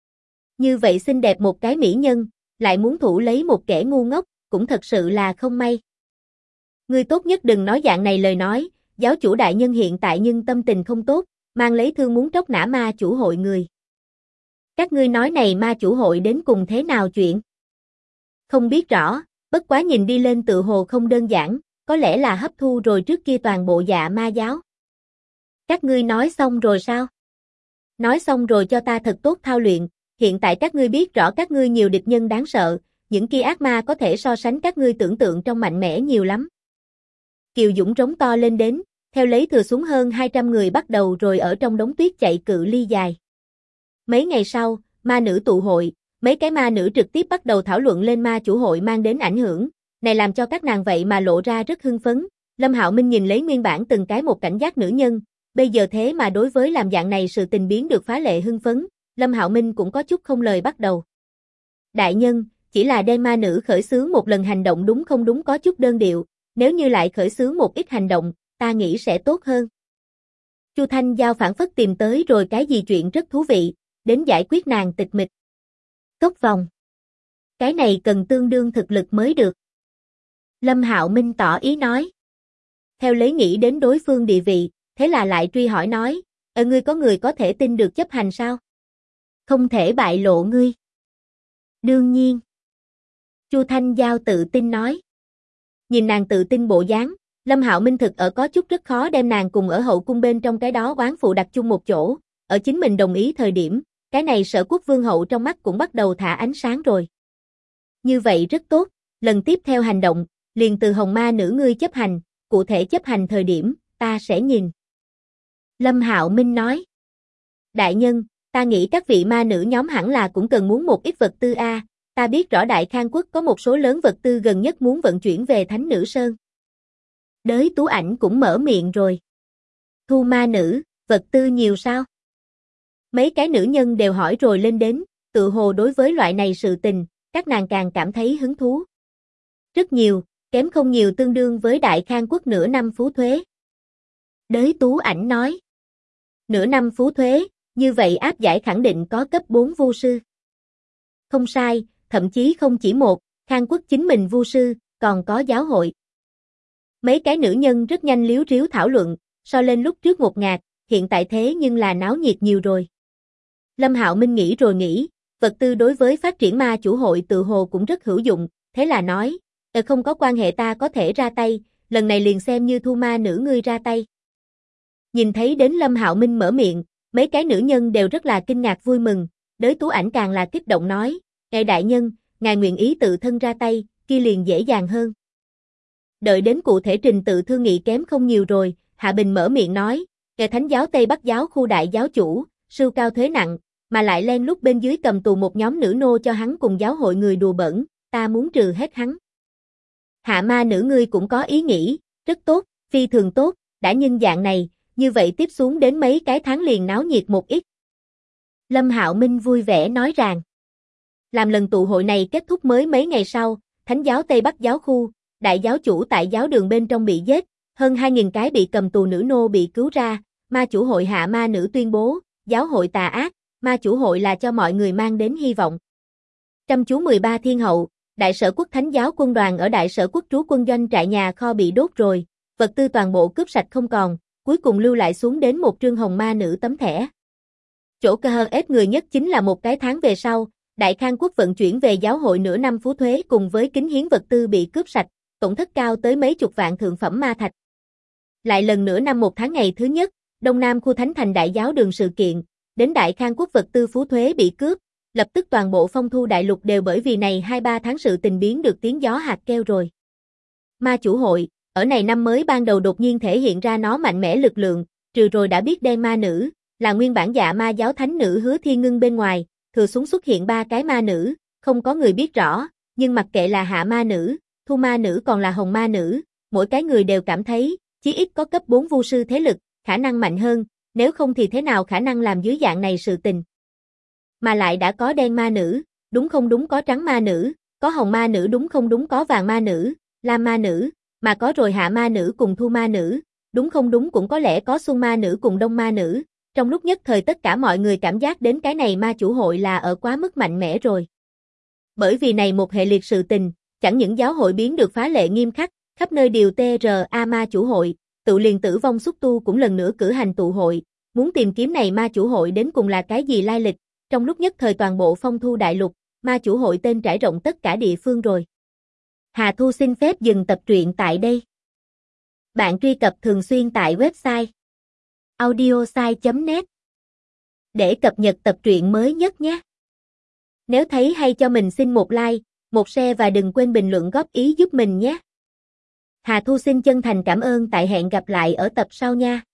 Như vậy xinh đẹp một cái mỹ nhân, lại muốn thủ lấy một kẻ ngu ngốc, cũng thật sự là không may. Ngươi tốt nhất đừng nói dạng này lời nói, giáo chủ đại nhân hiện tại nhưng tâm tình không tốt, mang lấy thương muốn tróc nã ma chủ hội người. Các ngươi nói này ma chủ hội đến cùng thế nào chuyện? Không biết rõ, bất quá nhìn đi lên tự hồ không đơn giản, có lẽ là hấp thu rồi trước kia toàn bộ dạ ma giáo. Các ngươi nói xong rồi sao? Nói xong rồi cho ta thật tốt thao luyện, hiện tại các ngươi biết rõ các ngươi nhiều địch nhân đáng sợ, những kia ác ma có thể so sánh các ngươi tưởng tượng trong mạnh mẽ nhiều lắm. Kiều Dũng rống to lên đến, theo lấy thừa xuống hơn 200 người bắt đầu rồi ở trong đống tuyết chạy cự ly dài. Mấy ngày sau, ma nữ tụ hội, mấy cái ma nữ trực tiếp bắt đầu thảo luận lên ma chủ hội mang đến ảnh hưởng, này làm cho các nàng vậy mà lộ ra rất hưng phấn. Lâm Hạo Minh nhìn lấy nguyên bản từng cái một cảnh giác nữ nhân, bây giờ thế mà đối với làm dạng này sự tình biến được phá lệ hưng phấn, Lâm Hạo Minh cũng có chút không lời bắt đầu. Đại nhân, chỉ là đem ma nữ khởi xướng một lần hành động đúng không đúng có chút đơn điệu, nếu như lại khởi xướng một ít hành động, ta nghĩ sẽ tốt hơn. Chu Thanh Giao phản phất tìm tới rồi cái gì chuyện rất thú vị, đến giải quyết nàng tịch mịch. Cốc vòng. Cái này cần tương đương thực lực mới được. Lâm Hạo Minh tỏ ý nói. Theo lấy nghĩ đến đối phương địa vị, thế là lại truy hỏi nói, ngươi có người có thể tin được chấp hành sao? Không thể bại lộ ngươi. Đương nhiên. Chu Thanh Giao tự tin nói. Nhìn nàng tự tin bộ dáng, Lâm Hạo Minh thực ở có chút rất khó đem nàng cùng ở hậu cung bên trong cái đó oán phụ đặt chung một chỗ, ở chính mình đồng ý thời điểm, cái này Sở Quốc vương hậu trong mắt cũng bắt đầu thả ánh sáng rồi. Như vậy rất tốt, lần tiếp theo hành động, liền từ hồng ma nữ ngươi chấp hành, cụ thể chấp hành thời điểm, ta sẽ nhìn. Lâm Hạo Minh nói. Đại nhân, ta nghĩ các vị ma nữ nhóm hẳn là cũng cần muốn một ít vật tư a, ta biết rõ Đại Khang Quốc có một số lớn vật tư gần nhất muốn vận chuyển về Thánh Nữ Sơn. Đới Tú Ảnh cũng mở miệng rồi. Thu ma nữ, vật tư nhiều sao? Mấy cái nữ nhân đều hỏi rồi lên đến, tự hồ đối với loại này sự tình, các nàng càng cảm thấy hứng thú. Rất nhiều, kém không nhiều tương đương với Đại Khang Quốc nửa năm phú thuế. Đới Tú Ảnh nói. Nửa năm phú thuế, như vậy áp giải khẳng định có cấp 4 vu sư. Không sai, thậm chí không chỉ một, Khang Quốc chính mình vu sư, còn có giáo hội. Mấy cái nữ nhân rất nhanh líu ríu thảo luận, so lên lúc trước một ngạt, hiện tại thế nhưng là náo nhiệt nhiều rồi. Lâm Hạo Minh nghĩ rồi nghĩ, vật tư đối với phát triển ma chủ hội tự hồ cũng rất hữu dụng, thế là nói, không có quan hệ ta có thể ra tay, lần này liền xem như thu ma nữ ngươi ra tay. Nhìn thấy đến Lâm Hạo Minh mở miệng, mấy cái nữ nhân đều rất là kinh ngạc vui mừng, Đới Tú Ảnh càng là kích động nói, ngài đại nhân, ngài nguyện ý tự thân ra tay, kia liền dễ dàng hơn. Đợi đến cụ thể trình tự thương nghị kém không nhiều rồi, Hạ Bình mở miệng nói, ngài Thánh giáo Tây Bắc giáo khu đại giáo chủ, sưu cao thuế nặng, mà lại len lút bên dưới cầm tù một nhóm nữ nô cho hắn cùng giáo hội người đùa bẩn, ta muốn trừ hết hắn. Hạ ma nữ ngươi cũng có ý nghĩ, rất tốt, phi thường tốt, đã nhân dạng này, như vậy tiếp xuống đến mấy cái tháng liền náo nhiệt một ít. Lâm Hạo Minh vui vẻ nói rằng, làm lần tụ hội này kết thúc mới mấy ngày sau, Thánh giáo Tây Bắc giáo khu, đại giáo chủ tại giáo đường bên trong bị giết, hơn 2.000 cái bị cầm tù nữ nô bị cứu ra, ma chủ hội hạ ma nữ tuyên bố, giáo hội tà ác, ma chủ hội là cho mọi người mang đến hy vọng. Chăm chú 13 thiên hậu, đại sở quốc thánh giáo quân đoàn ở đại sở quốc trú quân doanh trại nhà kho bị đốt rồi, vật tư toàn bộ cướp sạch không còn, cuối cùng lưu lại xuống đến một trương hồng ma nữ tấm thẻ. Chỗ cơ hơn ép người nhất chính là một cái tháng về sau, Đại Khang Quốc vận chuyển về giáo hội nửa năm phú thuế cùng với kính hiến vật tư bị cướp sạch, tổn thất cao tới mấy chục vạn thượng phẩm ma thạch. Lại lần nữa năm 1 tháng ngày thứ nhất, Đông Nam khu Thánh Thành Đại giáo đường sự kiện, đến Đại Khang Quốc vật tư phú thuế bị cướp, lập tức toàn bộ Phong Thu đại lục đều bởi vì này 2-3 tháng sự tình biến được tiếng gió hạt kêu rồi. Ma chủ hội, ở này năm mới ban đầu đột nhiên thể hiện ra nó mạnh mẽ lực lượng, trừ rồi đã biết đen ma nữ, là nguyên bản dạ ma giáo thánh nữ Hứa Thiên Ngưng bên ngoài, thừa xuống xuất hiện 3 cái ma nữ, không có người biết rõ, nhưng mặc kệ là hạ ma nữ, thu ma nữ còn là hồng ma nữ, mỗi cái người đều cảm thấy, chí ít có cấp 4 vu sư thế lực, khả năng mạnh hơn, nếu không thì thế nào khả năng làm dưới dạng này sự tình. Mà lại đã có đen ma nữ, đúng không đúng có trắng ma nữ, có hồng ma nữ đúng không đúng có vàng ma nữ, lam ma nữ, mà có rồi hạ ma nữ cùng thu ma nữ, đúng không đúng cũng có lẽ có xuân ma nữ cùng đông ma nữ. Trong lúc nhất thời tất cả mọi người cảm giác đến cái này ma chủ hội là ở quá mức mạnh mẽ rồi. Bởi vì này một hệ liệt sự tình, chẳng những giáo hội biến được phá lệ nghiêm khắc, khắp nơi điều TRA ma chủ hội, tự liền tử vong xúc tu cũng lần nữa cử hành tụ hội, muốn tìm kiếm này ma chủ hội đến cùng là cái gì lai lịch, trong lúc nhất thời toàn bộ Phong Thu đại lục, ma chủ hội tên trải rộng tất cả địa phương rồi. Hà Thu xin phép dừng tập truyện tại đây. Bạn truy cập thường xuyên tại website audiosai.net để cập nhật tập truyện mới nhất nhé. Nếu thấy hay cho mình xin một like, một share và đừng quên bình luận góp ý giúp mình nhé. Hà Thu xin chân thành cảm ơn tại hẹn gặp lại ở tập sau nha.